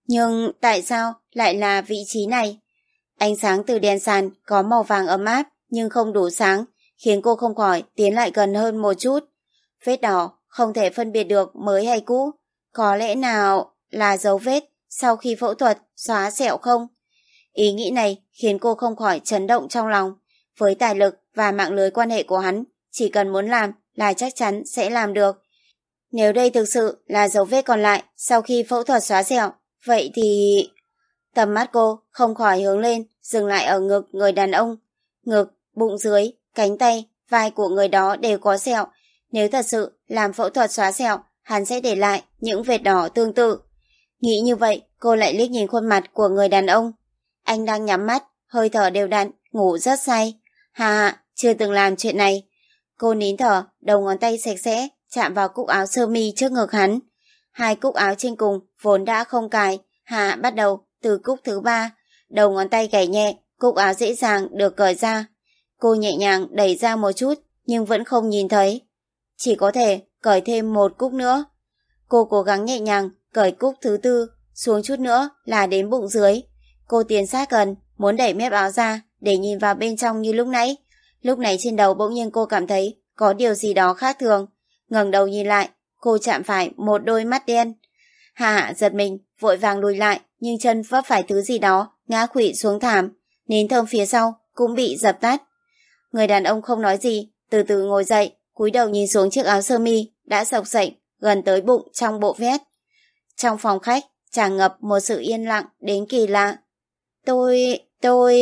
Nhưng tại sao lại là vị trí này? Ánh sáng từ đèn sàn có màu vàng ấm áp nhưng không đủ sáng, khiến cô không khỏi tiến lại gần hơn một chút. Vết đỏ không thể phân biệt được mới hay cũ. Có lẽ nào là dấu vết sau khi phẫu thuật xóa sẹo không? Ý nghĩ này khiến cô không khỏi chấn động trong lòng. Với tài lực và mạng lưới quan hệ của hắn, chỉ cần muốn làm là chắc chắn sẽ làm được. Nếu đây thực sự là dấu vết còn lại sau khi phẫu thuật xóa sẹo, vậy thì... Tầm mắt cô không khỏi hướng lên, dừng lại ở ngực người đàn ông. Ngực, bụng dưới, cánh tay, vai của người đó đều có sẹo. Nếu thật sự làm phẫu thuật xóa sẹo, hắn sẽ để lại những vệt đỏ tương tự. Nghĩ như vậy, cô lại liếc nhìn khuôn mặt của người đàn ông. Anh đang nhắm mắt, hơi thở đều đặn, ngủ rất say. Hà, chưa từng làm chuyện này. Cô nín thở, đầu ngón tay sạch sẽ, chạm vào cúc áo sơ mi trước ngực hắn. Hai cúc áo trên cùng vốn đã không cài, Hà bắt đầu từ cúc thứ ba. Đầu ngón tay gảy nhẹ, cúc áo dễ dàng được cởi ra. Cô nhẹ nhàng đẩy ra một chút, nhưng vẫn không nhìn thấy. Chỉ có thể cởi thêm một cúc nữa. Cô cố gắng nhẹ nhàng cởi cúc thứ tư, xuống chút nữa là đến bụng dưới. Cô tiến sát gần, muốn đẩy mép áo ra để nhìn vào bên trong như lúc nãy. Lúc này trên đầu bỗng nhiên cô cảm thấy có điều gì đó khác thường. Ngẩng đầu nhìn lại, cô chạm phải một đôi mắt đen. Hà Hạ giật mình, vội vàng lùi lại, nhưng chân vấp phải thứ gì đó, ngã khuỵu xuống thảm. Nến thơm phía sau cũng bị dập tắt. Người đàn ông không nói gì, từ từ ngồi dậy, cúi đầu nhìn xuống chiếc áo sơ mi đã xộc xệch gần tới bụng trong bộ vest. Trong phòng khách tràn ngập một sự yên lặng đến kỳ lạ. Tôi... tôi...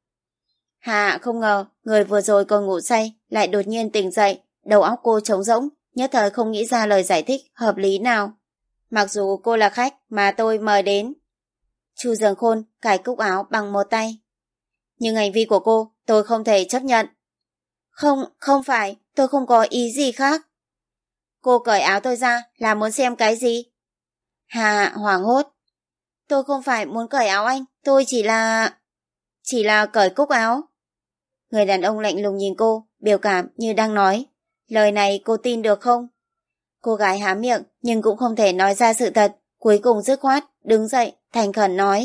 Hà không ngờ người vừa rồi còn ngủ say lại đột nhiên tỉnh dậy, đầu óc cô trống rỗng, nhất thời không nghĩ ra lời giải thích hợp lý nào. Mặc dù cô là khách mà tôi mời đến. Chu Dường Khôn cài cúc áo bằng một tay. Nhưng hành vi của cô tôi không thể chấp nhận. Không, không phải, tôi không có ý gì khác. Cô cởi áo tôi ra là muốn xem cái gì? Hà hoảng hốt. Tôi không phải muốn cởi áo anh, tôi chỉ là... Chỉ là cởi cúc áo. Người đàn ông lạnh lùng nhìn cô, biểu cảm như đang nói. Lời này cô tin được không? Cô gái há miệng nhưng cũng không thể nói ra sự thật, cuối cùng dứt khoát, đứng dậy, thành khẩn nói.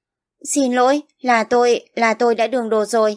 Xin lỗi, là tôi, là tôi đã đường đột rồi.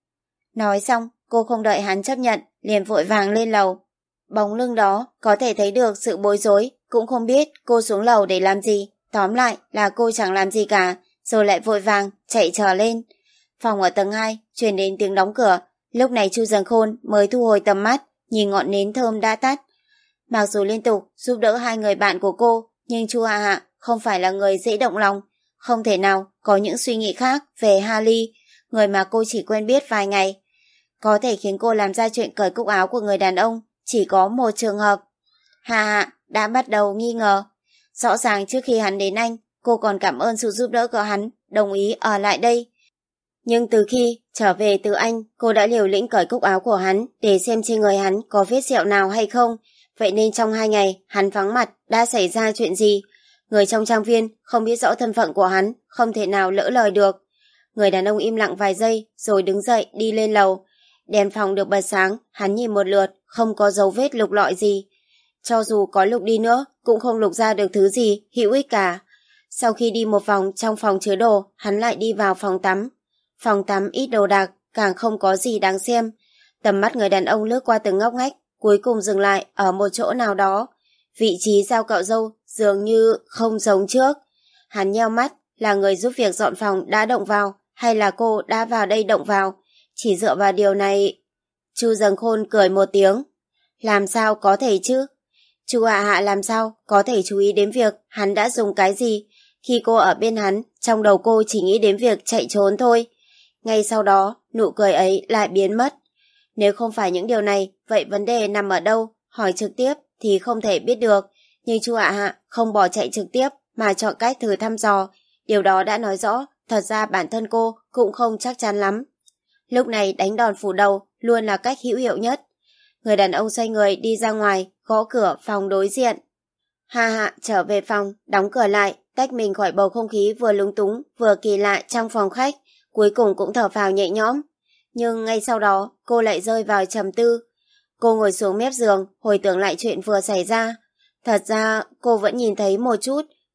Nói xong, cô không đợi hắn chấp nhận, liền vội vàng lên lầu. Bóng lưng đó có thể thấy được sự bối rối, cũng không biết cô xuống lầu để làm gì. Tóm lại là cô chẳng làm gì cả, rồi lại vội vàng chạy trở lên. Phòng ở tầng hai truyền đến tiếng đóng cửa. Lúc này Chu Dường Khôn mới thu hồi tầm mắt, nhìn ngọn nến thơm đã tắt. Mặc dù liên tục giúp đỡ hai người bạn của cô, nhưng Chu Hạ Hạ không phải là người dễ động lòng, không thể nào có những suy nghĩ khác về Harley, người mà cô chỉ quen biết vài ngày. Có thể khiến cô làm ra chuyện cởi cúc áo của người đàn ông chỉ có một trường hợp. Hạ Hạ đã bắt đầu nghi ngờ. Rõ ràng trước khi hắn đến Anh, cô còn cảm ơn sự giúp đỡ của hắn, đồng ý ở lại đây. Nhưng từ khi trở về từ Anh, cô đã liều lĩnh cởi cúc áo của hắn để xem trên người hắn có vết sẹo nào hay không. Vậy nên trong hai ngày hắn vắng mặt đã xảy ra chuyện gì? Người trong trang viên không biết rõ thân phận của hắn, không thể nào lỡ lời được. Người đàn ông im lặng vài giây rồi đứng dậy đi lên lầu. Đèn phòng được bật sáng, hắn nhìn một lượt, không có dấu vết lục lọi gì. Cho dù có lục đi nữa, cũng không lục ra được thứ gì hữu ích cả. Sau khi đi một vòng trong phòng chứa đồ, hắn lại đi vào phòng tắm. Phòng tắm ít đồ đạc, càng không có gì đáng xem. Tầm mắt người đàn ông lướt qua từng ngóc ngách, cuối cùng dừng lại ở một chỗ nào đó. Vị trí giao cạo râu dường như không giống trước. Hắn nheo mắt, là người giúp việc dọn phòng đã động vào, hay là cô đã vào đây động vào? Chỉ dựa vào điều này... Chu Dường Khôn cười một tiếng. Làm sao có thể chứ? Chu Hạ Hạ làm sao có thể chú ý đến việc hắn đã dùng cái gì? Khi cô ở bên hắn, trong đầu cô chỉ nghĩ đến việc chạy trốn thôi. Ngay sau đó, nụ cười ấy lại biến mất. Nếu không phải những điều này, vậy vấn đề nằm ở đâu? Hỏi trực tiếp thì không thể biết được. Nhưng Chu Hạ Hạ không bỏ chạy trực tiếp mà chọn cách thử thăm dò. Điều đó đã nói rõ, thật ra bản thân cô cũng không chắc chắn lắm. Lúc này đánh đòn phủ đầu luôn là cách hữu hiệu nhất. Người đàn ông xoay người đi ra ngoài, gõ cửa phòng đối diện. Hạ Hạ trở về phòng, đóng cửa lại, tách mình khỏi bầu không khí vừa lúng túng vừa kỳ lạ trong phòng khách, cuối cùng cũng thở phào nhẹ nhõm. Nhưng ngay sau đó, cô lại rơi vào trầm tư. Cô ngồi xuống mép giường, hồi tưởng lại chuyện vừa xảy ra. Thật ra, cô vẫn nhìn thấy một chút,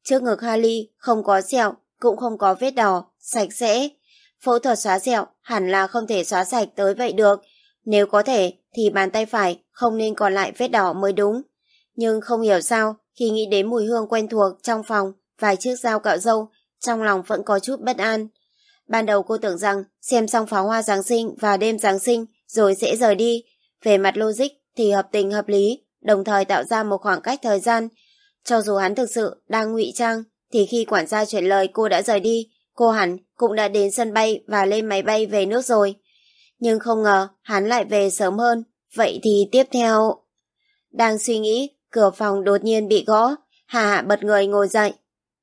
Trước ngực Harley không có sẹo, cũng không có vết đỏ, sạch sẽ. Phẫu thuật xóa sẹo hẳn là không thể xóa sạch tới vậy được. Nếu có thể thì bàn tay phải không nên còn lại vết đỏ mới đúng. Nhưng không hiểu sao, khi nghĩ đến mùi hương quen thuộc trong phòng, vài chiếc dao cạo râu, trong lòng vẫn có chút bất an. Ban đầu cô tưởng rằng xem xong pháo hoa Giáng sinh và đêm Giáng sinh rồi sẽ rời đi. Về mặt logic thì hợp tình hợp lý, đồng thời tạo ra một khoảng cách thời gian. Cho dù hắn thực sự đang ngụy trang, thì khi quản gia chuyển lời cô đã rời đi, cô hẳn cũng đã đến sân bay và lên máy bay về nước rồi. Nhưng không ngờ hắn lại về sớm hơn. Vậy thì tiếp theo... Đang suy nghĩ, cửa phòng đột nhiên bị gõ. Hà Hạ bật người ngồi dậy.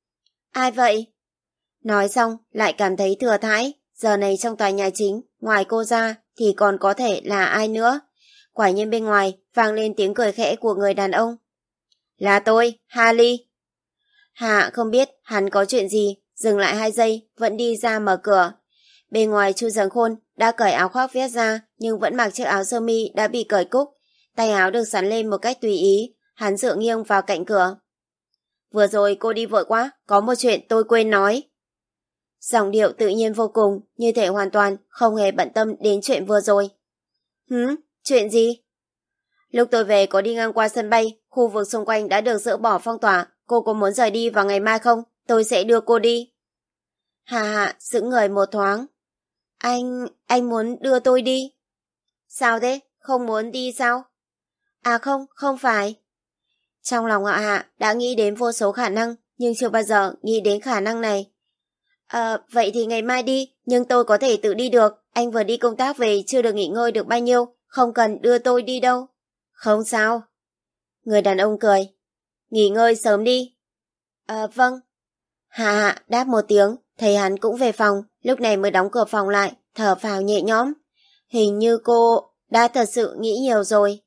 Ai vậy? Nói xong lại cảm thấy thừa thãi. Giờ này trong tòa nhà chính, ngoài cô ra thì còn có thể là ai nữa. Quả nhiên bên ngoài vang lên tiếng cười khẽ của người đàn ông. Là tôi, Harley. Hà Hạ không biết hắn có chuyện gì, dừng lại hai giây, vẫn đi ra mở cửa. Bên ngoài Chu Giằng Khôn đã cởi áo khoác vest ra, nhưng vẫn mặc chiếc áo sơ mi đã bị cởi cúc. Tay áo được sắn lên một cách tùy ý, hắn dựa nghiêng vào cạnh cửa. Vừa rồi cô đi vội quá, có một chuyện tôi quên nói. Giọng điệu tự nhiên vô cùng, như thể hoàn toàn không hề bận tâm đến chuyện vừa rồi. Hứ, chuyện gì? Lúc tôi về có đi ngang qua sân bay, khu vực xung quanh đã được dỡ bỏ phong tỏa. Cô có muốn rời đi vào ngày mai không? Tôi sẽ đưa cô đi. Hà Hạ sững người một thoáng. Anh, anh muốn đưa tôi đi? Sao thế? Không muốn đi sao? À không, không phải. Trong lòng Hạ Hạ đã nghĩ đến vô số khả năng, nhưng chưa bao giờ nghĩ đến khả năng này. À, vậy thì ngày mai đi, nhưng tôi có thể tự đi được. Anh vừa đi công tác về chưa được nghỉ ngơi được bao nhiêu, không cần đưa tôi đi đâu. Không sao. Người đàn ông cười. Nghỉ ngơi sớm đi. À, vâng. Hạ Hạ đáp một tiếng, thấy hắn cũng về phòng, lúc này mới đóng cửa phòng lại, thở phào nhẹ nhõm. Hình như cô đã thật sự nghĩ nhiều rồi.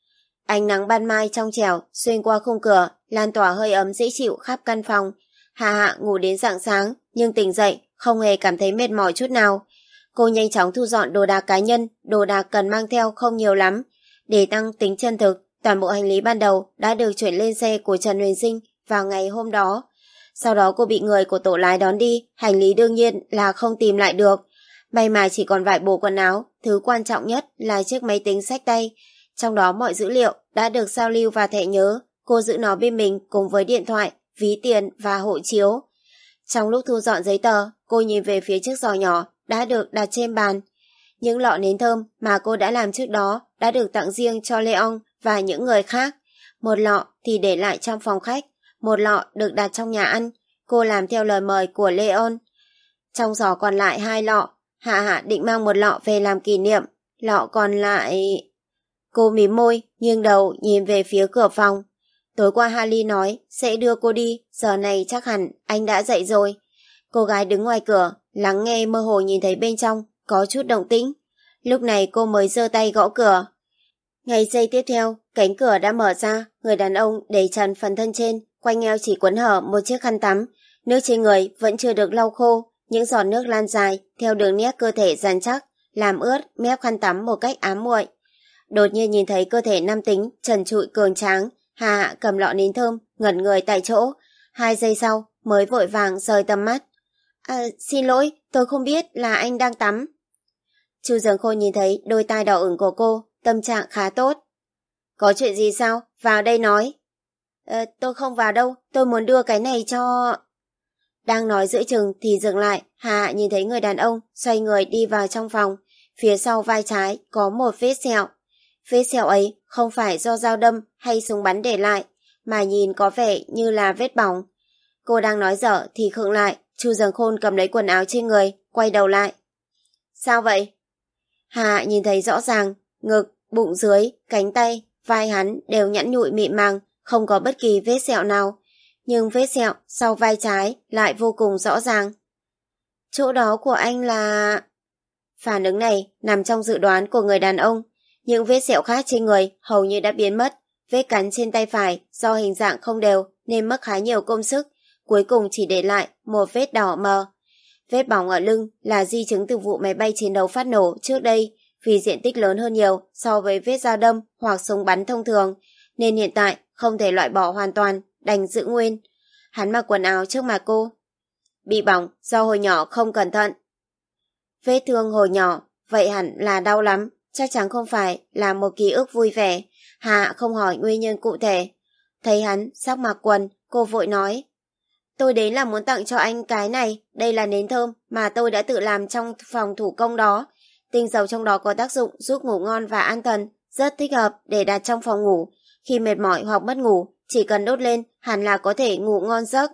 Ánh nắng ban mai trong trẻo xuyên qua khung cửa, lan tỏa hơi ấm dễ chịu khắp căn phòng. Hạ Hạ ngủ đến rạng sáng, nhưng tỉnh dậy không hề cảm thấy mệt mỏi chút nào. Cô nhanh chóng thu dọn đồ đạc cá nhân, đồ đạc cần mang theo không nhiều lắm. Để tăng tính chân thực, toàn bộ hành lý ban đầu đã được chuyển lên xe của Trần Huyền Sinh vào ngày hôm đó. Sau đó cô bị người của tổ lái đón đi, hành lý đương nhiên là không tìm lại được. May mà chỉ còn vài bộ quần áo, thứ quan trọng nhất là chiếc máy tính xách tay. Trong đó mọi dữ liệu đã được sao lưu vào thẻ nhớ, cô giữ nó bên mình cùng với điện thoại, ví tiền và hộ chiếu. Trong lúc thu dọn giấy tờ, cô nhìn về phía chiếc giỏ nhỏ đã được đặt trên bàn. Những lọ nến thơm mà cô đã làm trước đó đã được tặng riêng cho Leon và những người khác. Một lọ thì để lại trong phòng khách, một lọ được đặt trong nhà ăn. Cô làm theo lời mời của Leon. Trong giỏ còn lại hai lọ. Hạ Hạ định mang một lọ về làm kỷ niệm. Lọ còn lại... Cô mím môi, nghiêng đầu nhìn về phía cửa phòng. Tối qua Harley nói sẽ đưa cô đi, giờ này chắc hẳn anh đã dậy rồi. Cô gái đứng ngoài cửa, lắng nghe mơ hồ nhìn thấy bên trong có chút động tĩnh. Lúc này cô mới giơ tay gõ cửa. Ngay giây tiếp theo, cánh cửa đã mở ra, người đàn ông để trần phần thân trên, quanh eo chỉ quấn hở một chiếc khăn tắm. Nước trên người vẫn chưa được lau khô, những giọt nước lan dài theo đường nét cơ thể rắn chắc, làm ướt mép khăn tắm một cách ám muội. Đột nhiên nhìn thấy cơ thể nam tính trần trụi cường tráng, Hà Hạ cầm lọ nến thơm, ngẩn người tại chỗ. Hai giây sau mới vội vàng rời tầm mắt. À, xin lỗi, tôi không biết là anh đang tắm. Chu Giằng Khôn nhìn thấy đôi tai đỏ ửng của cô, tâm trạng khá tốt. Có chuyện gì sao? Vào đây nói. À, tôi không vào đâu, tôi muốn đưa cái này cho... Đang nói giữa chừng thì dừng lại, Hà Hạ nhìn thấy người đàn ông xoay người đi vào trong phòng. Phía sau vai trái có một vết sẹo. Vết sẹo ấy không phải do dao đâm hay súng bắn để lại, mà nhìn có vẻ như là vết bỏng. Cô đang nói dở thì khựng lại, Chu Giằng Khôn cầm lấy quần áo trên người, quay đầu lại. Sao vậy? Hà Hạ nhìn thấy rõ ràng, ngực, bụng dưới, cánh tay, vai hắn đều nhẵn nhụi mịn màng, không có bất kỳ vết sẹo nào. Nhưng vết sẹo sau vai trái lại vô cùng rõ ràng. Chỗ đó của anh là... Phản ứng này nằm trong dự đoán của người đàn ông. Những vết sẹo khác trên người hầu như đã biến mất. Vết cắn trên tay phải do hình dạng không đều nên mất khá nhiều công sức, cuối cùng chỉ để lại một vết đỏ mờ. Vết bỏng ở lưng là di chứng từ vụ máy bay chiến đấu phát nổ trước đây, vì diện tích lớn hơn nhiều so với vết dao đâm hoặc súng bắn thông thường, nên hiện tại không thể loại bỏ hoàn toàn, đành giữ nguyên. hắn mặc quần áo trước mặt cô. Bị bỏng do hồi nhỏ không cẩn thận. Vết thương hồi nhỏ, vậy hẳn là đau lắm, chắc chắn không phải là một ký ức vui vẻ. Hạ không hỏi nguyên nhân cụ thể. Thấy hắn sắp mặc quần, cô vội nói. Tôi đến là muốn tặng cho anh cái này, đây là nến thơm mà tôi đã tự làm trong phòng thủ công đó. Tinh dầu trong đó có tác dụng giúp ngủ ngon và an thần, rất thích hợp để đặt trong phòng ngủ. Khi mệt mỏi hoặc mất ngủ, chỉ cần đốt lên hẳn là có thể ngủ ngon giấc.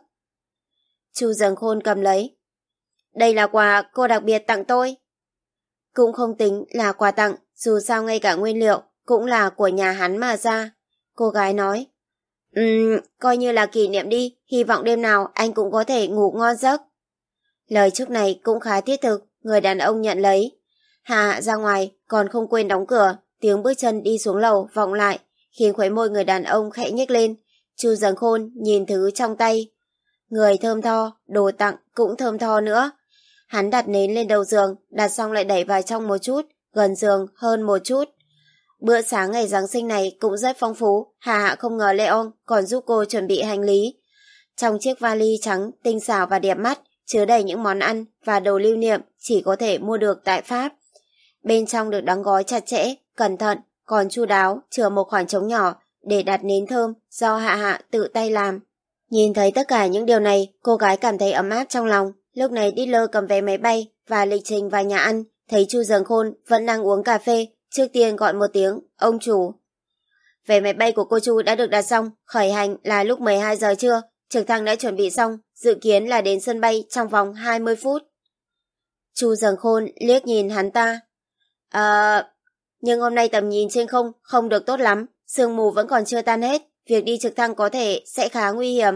Chu Dần Khôn cầm lấy. Đây là quà cô đặc biệt tặng tôi. Cũng không tính là quà tặng, dù sao ngay cả nguyên liệu cũng là của nhà hắn mà ra. Cô gái nói. Ừm, coi như là kỷ niệm đi, hy vọng đêm nào anh cũng có thể ngủ ngon giấc. Lời chúc này cũng khá thiết thực, người đàn ông nhận lấy. Hạ ra ngoài, còn không quên đóng cửa, tiếng bước chân đi xuống lầu vọng lại, khiến khóe môi người đàn ông khẽ nhếch lên. Chu Dần Khôn nhìn thứ trong tay. Người thơm tho, đồ tặng cũng thơm tho nữa. Hắn đặt nến lên đầu giường, đặt xong lại đẩy vào trong một chút, gần giường hơn một chút. Bữa sáng ngày Giáng sinh này cũng rất phong phú, Hà Hạ không ngờ Leon còn giúp cô chuẩn bị hành lý. Trong chiếc vali trắng tinh xảo và đẹp mắt, chứa đầy những món ăn và đồ lưu niệm chỉ có thể mua được tại Pháp. Bên trong được đóng gói chặt chẽ, cẩn thận, còn chu đáo, chứa một khoảng trống nhỏ để đặt nến thơm do Hạ Hạ tự tay làm. Nhìn thấy tất cả những điều này, cô gái cảm thấy ấm áp trong lòng. Lúc này Đít-lơ cầm vé máy bay và lịch trình vào nhà ăn, thấy Chu Dần Khôn vẫn đang uống cà phê, trước tiên gọi một tiếng, ông chủ. Vé máy bay của cô Chu đã được đặt xong, khởi hành là lúc mười hai giờ trưa, trực thăng đã chuẩn bị xong, dự kiến là đến sân bay trong vòng hai mươi phút. Chu Dần Khôn liếc nhìn hắn ta. À, nhưng hôm nay tầm nhìn trên không không được tốt lắm, sương mù vẫn còn chưa tan hết, việc đi trực thăng có thể sẽ khá nguy hiểm.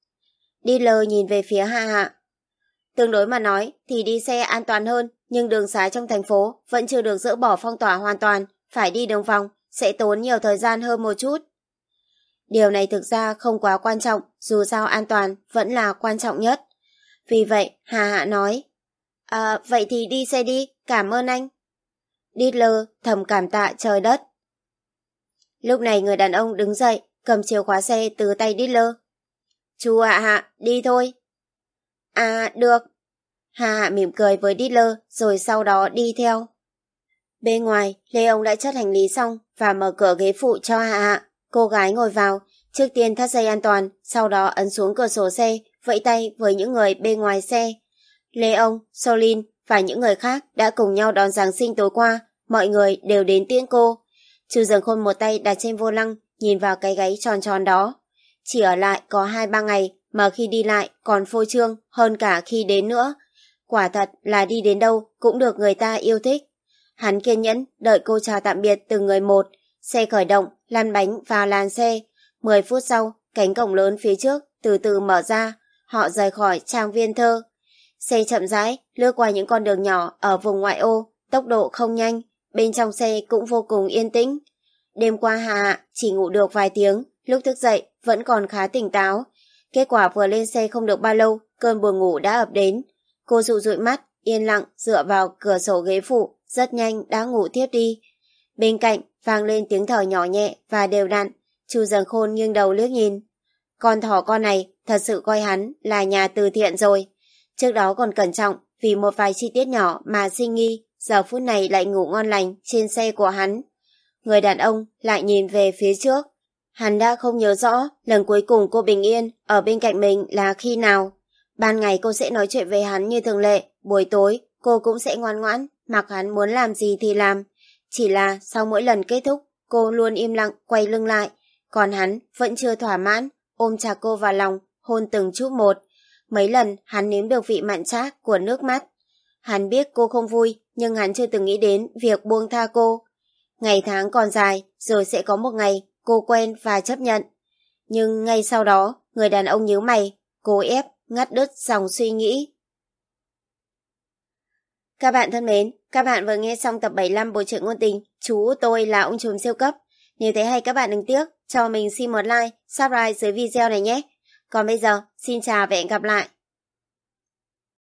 Đít-lơ nhìn về phía Hạ Hạ. Tương đối mà nói thì đi xe an toàn hơn, nhưng đường xá trong thành phố vẫn chưa được dỡ bỏ phong tỏa hoàn toàn, phải đi đường vòng, sẽ tốn nhiều thời gian hơn một chút. Điều này thực ra không quá quan trọng, dù sao an toàn vẫn là quan trọng nhất. Vì vậy, Hà Hạ nói, À, vậy thì đi xe đi, cảm ơn anh. Đít-lơ thầm cảm tạ trời đất. Lúc này người đàn ông đứng dậy, cầm chìa khóa xe từ tay Đít-lơ. Chú Hạ Hạ, đi thôi. À, được. Hạ Hạ mỉm cười với Đít-lơ, rồi sau đó đi theo. Bên ngoài, Lê ông đã chất hành lý xong và mở cửa ghế phụ cho Hạ Hạ. Cô gái ngồi vào, trước tiên thắt dây an toàn, sau đó ấn xuống cửa sổ xe, vẫy tay với những người bên ngoài xe. Lê ông, Solin và những người khác đã cùng nhau đón Giáng sinh tối qua, mọi người đều đến tiễn cô. Chu Dần Khôn một tay đặt trên vô lăng, nhìn vào cái gáy tròn tròn đó. Chỉ ở lại có hai ba ngày mà khi đi lại còn phô trương hơn cả khi đến nữa. Quả thật là đi đến đâu cũng được người ta yêu thích. Hắn kiên nhẫn đợi cô chào tạm biệt từng người một. Xe khởi động, lăn bánh vào làn xe. Mười phút sau, cánh cổng lớn phía trước từ từ mở ra. Họ rời khỏi trang viên thơ. Xe chậm rãi lướt qua những con đường nhỏ ở vùng ngoại ô, tốc độ không nhanh. Bên trong xe cũng vô cùng yên tĩnh. Đêm qua Hạ Hạ chỉ ngủ được vài tiếng, lúc thức dậy vẫn còn khá tỉnh táo. Kết quả vừa lên xe không được bao lâu, cơn buồn ngủ đã ập đến. Cô dụi dụi mắt, yên lặng dựa vào cửa sổ ghế phụ, rất nhanh đã ngủ thiếp đi. Bên cạnh vang lên tiếng thở nhỏ nhẹ và đều đặn. Chu Dần Khôn nghiêng đầu liếc nhìn. Con thỏ con này thật sự coi hắn là nhà từ thiện rồi. Trước đó còn cẩn trọng vì một vài chi tiết nhỏ mà sinh nghi, giờ phút này lại ngủ ngon lành trên xe của hắn. Người đàn ông lại nhìn về phía trước. Hắn đã không nhớ rõ lần cuối cùng cô bình yên ở bên cạnh mình là khi nào. Ban ngày cô sẽ nói chuyện với hắn như thường lệ, buổi tối cô cũng sẽ ngoan ngoãn, mặc hắn muốn làm gì thì làm. Chỉ là sau mỗi lần kết thúc, cô luôn im lặng quay lưng lại, còn hắn vẫn chưa thỏa mãn, ôm chặt cô vào lòng, hôn từng chút một. Mấy lần hắn nếm được vị mặn chát của nước mắt. Hắn biết cô không vui, nhưng hắn chưa từng nghĩ đến việc buông tha cô. Ngày tháng còn dài, rồi sẽ có một ngày cô quen và chấp nhận. Nhưng ngay sau đó, người đàn ông nhíu mày, cố ép ngắt đứt dòng suy nghĩ. Các bạn thân mến, các bạn vừa nghe xong tập bảy mươi lăm bộ truyện ngôn tình Chú Tôi Là Ông Trùm Siêu Cấp. Nếu thấy hay các bạn đừng tiếc cho mình xin một like, subscribe dưới video này nhé. Còn bây giờ, xin chào và hẹn gặp lại.